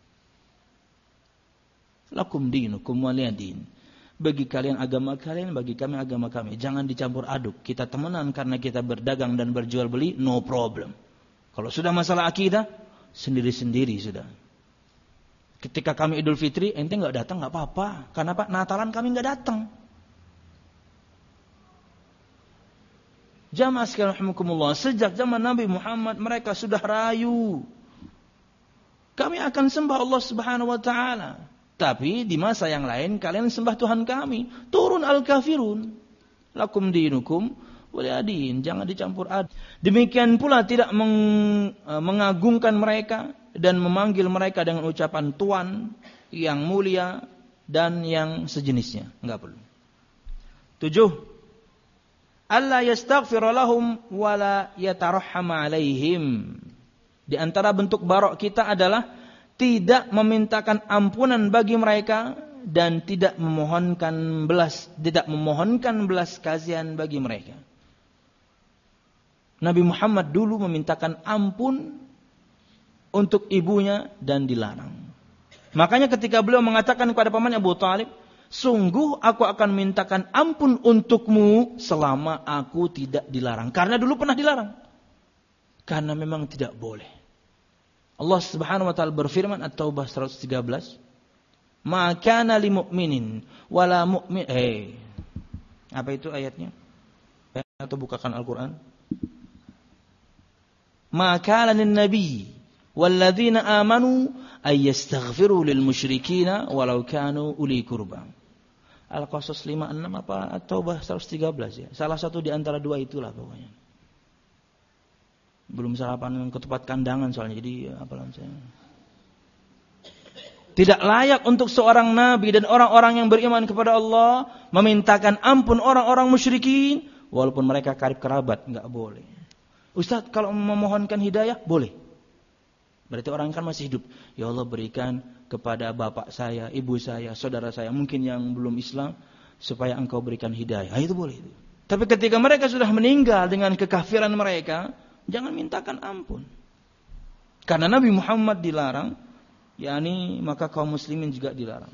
Lakum dinukum waliyadin. Bagi kalian agama kalian, bagi kami agama kami. Jangan dicampur aduk. Kita temenan karena kita berdagang dan berjual beli, no problem. Kalau sudah masalah akidah, sendiri-sendiri sudah. Ketika kami Idul Fitri, ente enggak datang enggak apa-apa. Karena Pak, Natalan kami enggak datang. Jamaah sekalian rahimakumullah, sejak zaman Nabi Muhammad mereka sudah rayu kami akan sembah Allah Subhanahu wa taala. Tapi di masa yang lain kalian sembah Tuhan kami. Turun al-kafirun. Lakum dinukum waliyadin. Jangan dicampur aduk. Demikian pula tidak meng, mengagungkan mereka dan memanggil mereka dengan ucapan Tuan yang mulia dan yang sejenisnya. Enggak perlu. Tujuh. Allah yastaghfir lahum wa la yatarahham alaihim. Di antara bentuk barok kita adalah tidak memintakan ampunan bagi mereka dan tidak memohonkan belas, tidak memohonkan belas kasihan bagi mereka. Nabi Muhammad dulu memintakan ampun untuk ibunya dan dilarang. Makanya ketika beliau mengatakan kepada pamannya Abu Thalib, sungguh aku akan mintakan ampun untukmu selama aku tidak dilarang. Karena dulu pernah dilarang. Karena memang tidak boleh. Allah Subhanahu wa taala berfirman At-Taubah seratus tiga belas, "Ma kana lil mu'minin wala mu'min." Eh. Apa itu ayatnya? Atau bukakan Al-Qur'an. "Ma kana lin nabi walladzina amanu ay yastaghfiru lil musyrikina walau kanu uli qurba." Al-Qasas lima puluh enam apa At-Taubah seratus tiga belas ya. Salah satu di antara dua itulah pokoknya. Belum sarapan ketupat kandangan soalnya, jadi apalah saya. Tidak layak untuk seorang nabi dan orang-orang yang beriman kepada Allah memintakan ampun orang-orang musyrikin walaupun mereka karib kerabat, enggak boleh. Ustaz, kalau memohonkan hidayah boleh. Berarti orang kan masih hidup. Ya Allah, berikan kepada bapak saya, ibu saya, saudara saya mungkin yang belum Islam supaya Engkau berikan hidayah. Ah, itu boleh itu. Tapi ketika mereka sudah meninggal dengan kekafiran mereka, jangan mintakan ampun. Karena Nabi Muhammad dilarang, yakni maka kaum muslimin juga dilarang.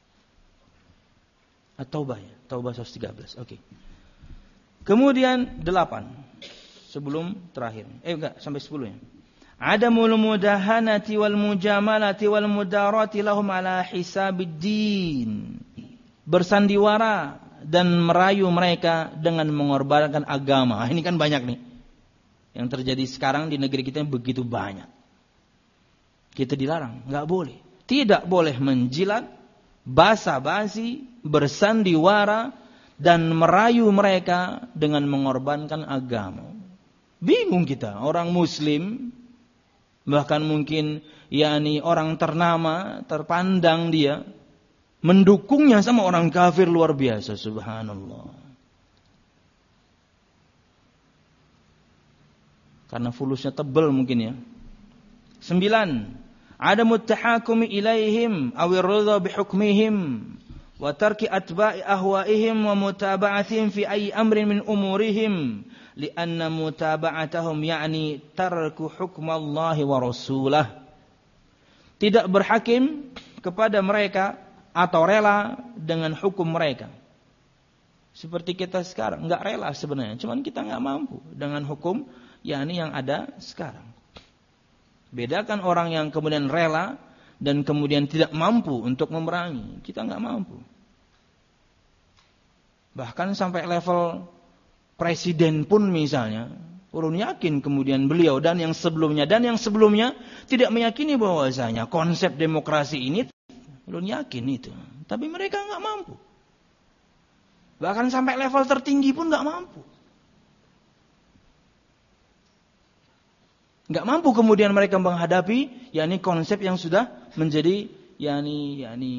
At-Taubah ya, Taubah seratus tiga belas. Oke. Okay. Kemudian delapan. Sebelum terakhir. Eh enggak, sampai sepuluh ya. Adamul mudahanati wal mujamalati wal mudarati lahum ala hisabiddin. Bersandiwara dan merayu mereka dengan mengorbankan agama. Ini kan banyak nih. Yang terjadi sekarang di negeri kita yang begitu banyak. Kita dilarang, enggak boleh. Tidak boleh menjilat, basa-basi, bersandiwara dan merayu mereka dengan mengorbankan agama. Bingung kita, orang muslim, bahkan mungkin yakni orang ternama, terpandang dia, mendukungnya sama orang kafir luar biasa, subhanallah. Karena fulusnya tebal mungkin ya. Sembilan, adamut tahakumi ilaihim awir ridha bihukmihim wa tarki atba'i ahwaihim wa mutaba'athihim fi ayyi amrin min umurihim lianna mutaba'atahum ya'ni tarku hukmallahi wa rasulah. Tidak berhakim kepada mereka atau rela dengan hukum mereka. Seperti kita sekarang, enggak rela sebenarnya, cuman kita enggak mampu dengan hukum yakni yang ada sekarang. Bedakan orang yang kemudian rela dan kemudian tidak mampu untuk memerangi. Kita enggak mampu. Bahkan sampai level presiden pun misalnya, ulun yakin kemudian beliau dan yang sebelumnya dan yang sebelumnya tidak meyakini bahwasanya konsep demokrasi ini, ulun yakin itu. Tapi mereka enggak mampu. Bahkan sampai level tertinggi pun enggak mampu. Enggak mampu kemudian mereka menghadapi yakni konsep yang sudah menjadi yakni yakni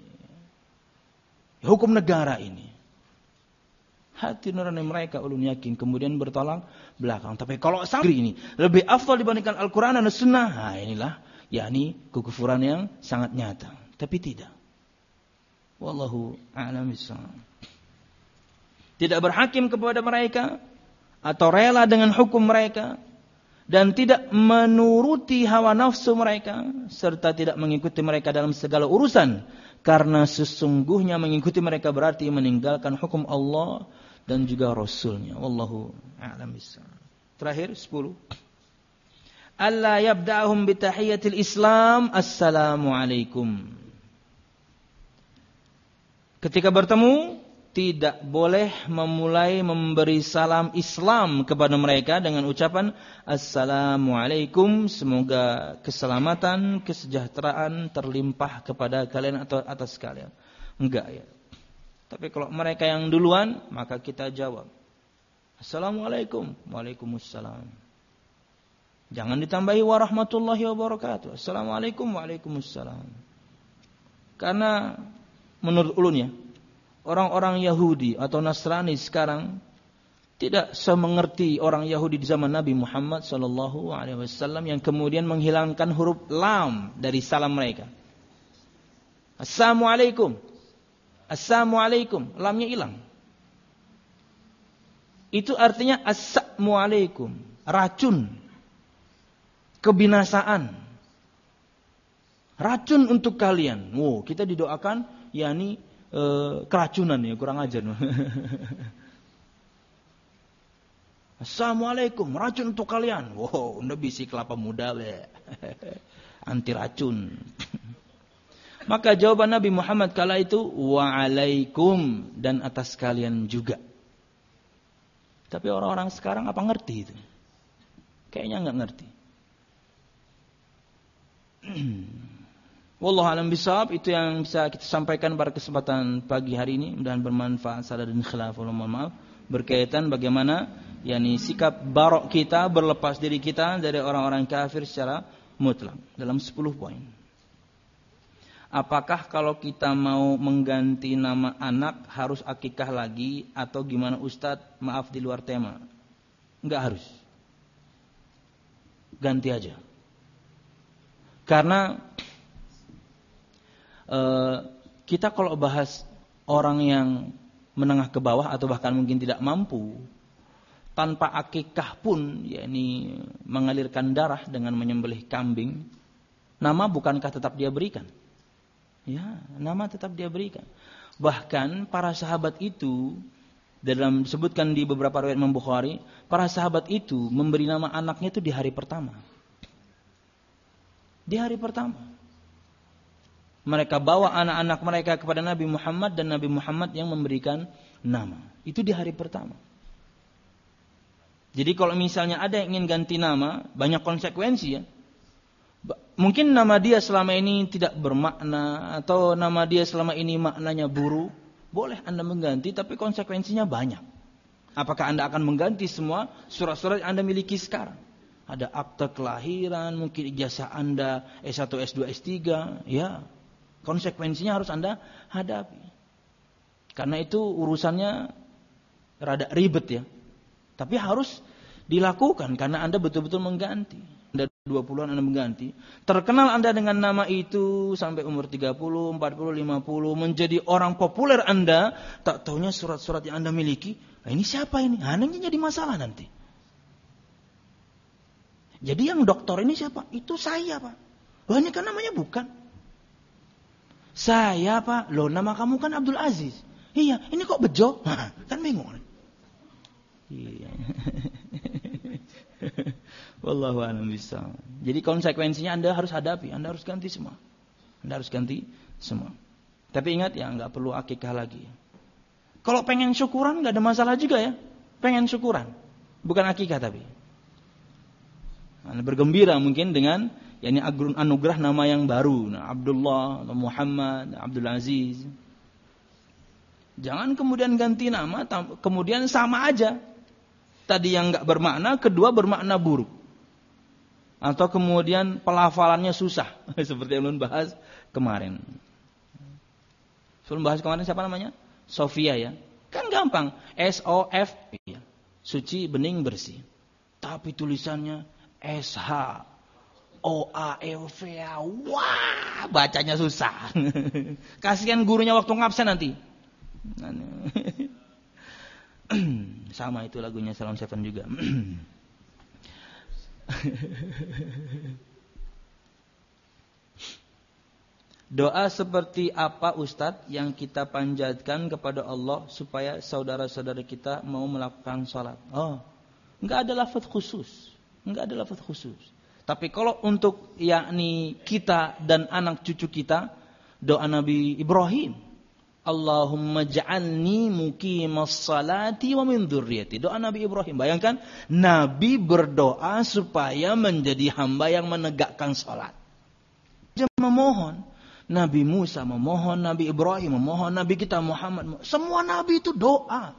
hukum negara ini. Hati nurani mereka ulun yakin kemudian bertolak belakang. Tapi kalau sampai ini lebih afdal dibandingkan Al-Qur'an dan Sunnah, nah inilah yakni kekufuran yang sangat nyata. Tapi tidak. Wallahu a'lam bishawab. Tidak berhakim kepada mereka atau rela dengan hukum mereka dan tidak menuruti hawa nafsu mereka serta tidak mengikuti mereka dalam segala urusan, karena sesungguhnya mengikuti mereka berarti meninggalkan hukum Allah dan juga Rasulnya. Wallahu a'lam bishawab. Terakhir sepuluh. Alla yabda'hum bitahiyatil Islam, assalamu alaikum. Ketika bertemu, tidak boleh memulai memberi salam Islam kepada mereka dengan ucapan assalamualaikum, semoga keselamatan, kesejahteraan terlimpah kepada kalian atau atas kalian. Enggak ya. Tapi kalau mereka yang duluan, maka kita jawab assalamualaikum, waalaikumsalam. Jangan ditambahi warahmatullahi wabarakatuh. Assalamualaikum, waalaikumsalam. Karena menurut ulun ya, orang-orang Yahudi atau Nasrani sekarang tidak semengerti orang Yahudi di zaman Nabi Muhammad sallallahu alaihi wasallam yang kemudian menghilangkan huruf lam dari salam mereka. Assalamualaikum. Assalamualaikum, lamnya hilang. Itu artinya assalamualaikum, racun, kebinasaan. Racun untuk kalian. Wow, kita didoakan yakni e, keracunan ya, kurang ajar. Assalamualaikum, racun untuk kalian. Wow, udah bisi kelapa muda be. Anti racun. Maka jawaban Nabi Muhammad kala itu waalaikum, dan atas kalian juga. Tapi orang-orang sekarang apa ngerti itu? Kayaknya enggak ngerti. Wallahu a'lam bishawab. Itu yang bisa kita sampaikan pada kesempatan pagi hari ini, mudah-mudahan bermanfaat. Salah dan khilaf, mohon maaf. Berkaitan bagaimana yakni sikap barok kita, berlepas diri kita dari orang-orang kafir secara mutlak dalam sepuluh poin. Apakah kalau kita mau mengganti nama anak harus akikah lagi atau gimana Ustadz? Maaf di luar tema. Enggak harus. Ganti aja. Karena eh, kita kalau bahas orang yang menengah ke bawah atau bahkan mungkin tidak mampu, tanpa akikah pun, yakni mengalirkan darah dengan menyembelih kambing, nama bukankah tetap dia berikan? Ya, nama tetap dia berikan. Bahkan para sahabat itu, dalam disebutkan di beberapa riwayat Imam Bukhari, para sahabat itu memberi nama anaknya itu di hari pertama. Di hari pertama. Mereka bawa anak-anak mereka kepada Nabi Muhammad dan Nabi Muhammad yang memberikan nama. Itu di hari pertama. Jadi kalau misalnya ada yang ingin ganti nama, banyak konsekuensi ya. Mungkin nama dia selama ini tidak bermakna atau nama dia selama ini maknanya buruk. Boleh Anda mengganti tapi konsekuensinya banyak. Apakah Anda akan mengganti semua surat-surat yang Anda miliki sekarang? Ada akte kelahiran, mungkin ijazah Anda S satu, S dua, S tiga. Ya, konsekuensinya harus Anda hadapi. Karena itu urusannya rada ribet ya. Tapi harus dilakukan karena Anda betul-betul mengganti. Anda dua puluhan Anda mengganti. Terkenal Anda dengan nama itu sampai umur tiga puluh, empat puluh, lima puluh. Menjadi orang populer Anda. Tak taunya surat-surat yang Anda miliki. Nah, ini siapa ini? Nah, ini jadi masalah nanti. Jadi yang doktor ini siapa? Itu saya Pak. Loh ini kan namanya bukan. Saya Pak. Loh nama kamu kan Abdul Aziz. Iya ini kok Bejo? Nah, kan bingung. Iya. Wallahu a'lam bishawab. Jadi konsekuensinya Anda harus hadapi, Anda harus ganti semua. Anda harus ganti semua. Tapi ingat ya, enggak perlu akikah lagi. Kalau pengen syukuran enggak ada masalah juga ya. Pengen syukuran, bukan akikah tapi. Anda bergembira mungkin dengan yakni anugerah nama yang baru, nah, Abdullah, atau Muhammad, Abdul Aziz. Jangan kemudian ganti nama, kemudian sama aja. Tadi yang enggak bermakna, kedua bermakna buruk. Atau kemudian pelafalannya susah. Seperti yang ulun bahas kemarin. Ulun bahas kemarin siapa namanya? Sofia ya. Kan gampang. S O F ya. Suci, bening, bersih. Tapi tulisannya S H O A L V A. Wah, bacanya susah. Kasihan gurunya waktu ngabsen nanti. Sama itu lagunya Salon Seven juga. Doa seperti apa Ustadz yang kita panjatkan kepada Allah supaya saudara-saudara kita mau melakukan sholat? Oh, enggak ada lafaz khusus, enggak ada lafaz khusus. Tapi kalau untuk yakni kita dan anak cucu kita, doa Nabi Ibrahim. Allahumma ja'alni muqimas salati wa min dzurriyyati. Doa Nabi Ibrahim. Bayangkan Nabi berdoa supaya menjadi hamba yang menegakkan salat. Dia memohon. Nabi Musa memohon, Nabi Ibrahim memohon, Nabi kita Muhammad. Semua nabi itu doa.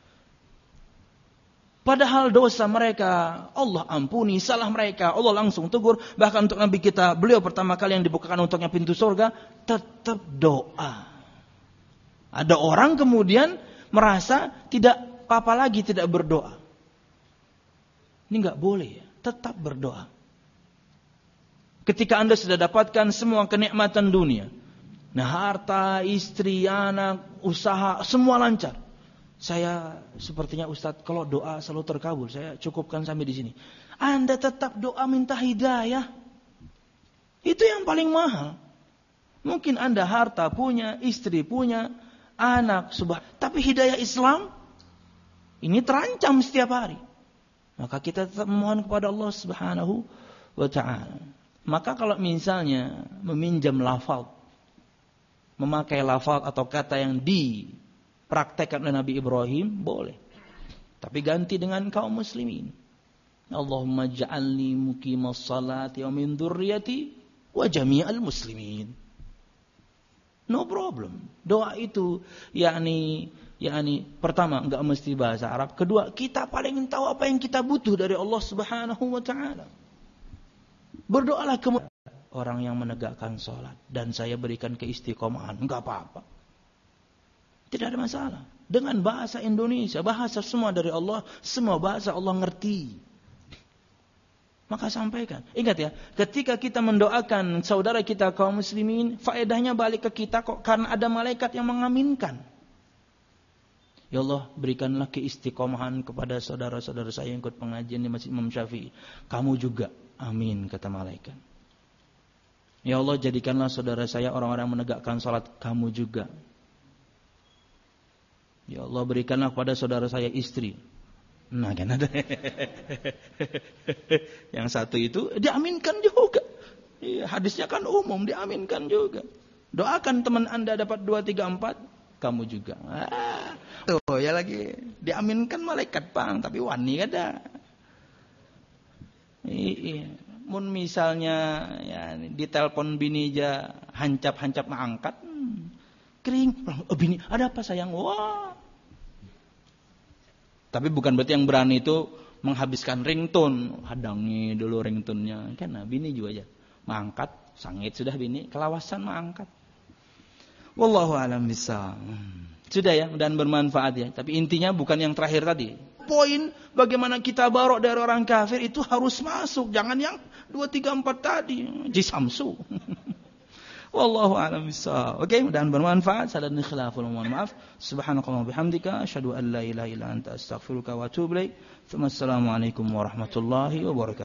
Padahal dosa mereka Allah ampuni, salah mereka Allah langsung tegur. Bahkan untuk Nabi kita, beliau pertama kali yang dibukakan untuknya pintu surga, tetap doa. Ada orang kemudian merasa tidak apa-apa lagi tidak berdoa. Ini enggak boleh ya, tetap berdoa. Ketika Anda sudah dapatkan semua kenikmatan dunia, nah harta, istri, anak, usaha, semua lancar. Saya sepertinya Ustadz kalau doa selalu terkabul, saya cukupkan sampai di sini. Anda tetap doa minta hidayah. Itu yang paling mahal. Mungkin Anda harta punya, istri punya, anak, subah. Tapi hidayah Islam ini terancam setiap hari. Maka kita tetap memohon kepada Allah Subhanahu wa ta'ala. Maka kalau misalnya meminjam lafaz, memakai lafaz atau kata yang dipraktekkan oleh Nabi Ibrahim, boleh. Tapi ganti dengan kaum muslimin. Allahumma ja'alni muqimas salati wa min dzurriyyati wa jami'al muslimin. No problem. Doa itu yakni yakni pertama enggak mesti bahasa Arab, kedua kita paling tahu apa yang kita butuh dari Allah Subhanahu wa taala. Berdoalah kemudian orang yang menegakkan salat dan saya berikan keistiqomahan, enggak apa-apa. Tidak ada masalah. Dengan bahasa Indonesia, bahasa semua dari Allah, semua bahasa Allah ngerti. Maka sampaikan. Ingat ya, ketika kita mendoakan saudara kita kaum muslimin, faedahnya balik ke kita kok karena ada malaikat yang mengaminkan. Ya Allah, berikanlah keistiqomahan kepada saudara-saudara saya yang ikut pengajian di Masjid Imam Syafi'i. Kamu juga, amin, kata malaikat. Ya Allah, jadikanlah saudara saya orang-orang menegakkan salat, kamu juga. Ya Allah, berikanlah kepada saudara saya istri. Nah kan ada. Yang satu itu diaminkan juga. Ya, hadisnya kan umum, diaminkan juga. Doakan teman Anda dapat dua, tiga, empat, kamu juga. Ah, tuh ya lagi diaminkan malaikat pang, tapi wani ada. Iya. Mun misalnya ya ditelepon bini aja hancap-hancap ngangkat. Hmm. Kering, oh, bini, ada apa sayang? Wah. Tapi bukan berarti yang berani itu menghabiskan ringtone, hadangi dulu ringtone-nya. Kan nah, bini juga aja. Mangkat, sangit sudah bini, kelawasan mangkat. Wallahu a'lam bishawab. Sudah ya, dan bermanfaat ya. Tapi intinya bukan yang terakhir tadi. Poin bagaimana kita barok dari orang kafir itu harus masuk, jangan yang dua, tiga, empat tadi. Jisamsu. Wallahu a'lam bishawab. Oke, mudah-mudahan bermanfaat. Salah dan khilaful, mohon maaf. Subhanakallahumma bihamdika asyhadu an la ilaha illa anta astaghfiruka wa atubu ilaik. Assalamualaikum warahmatullahi wabarakatuh.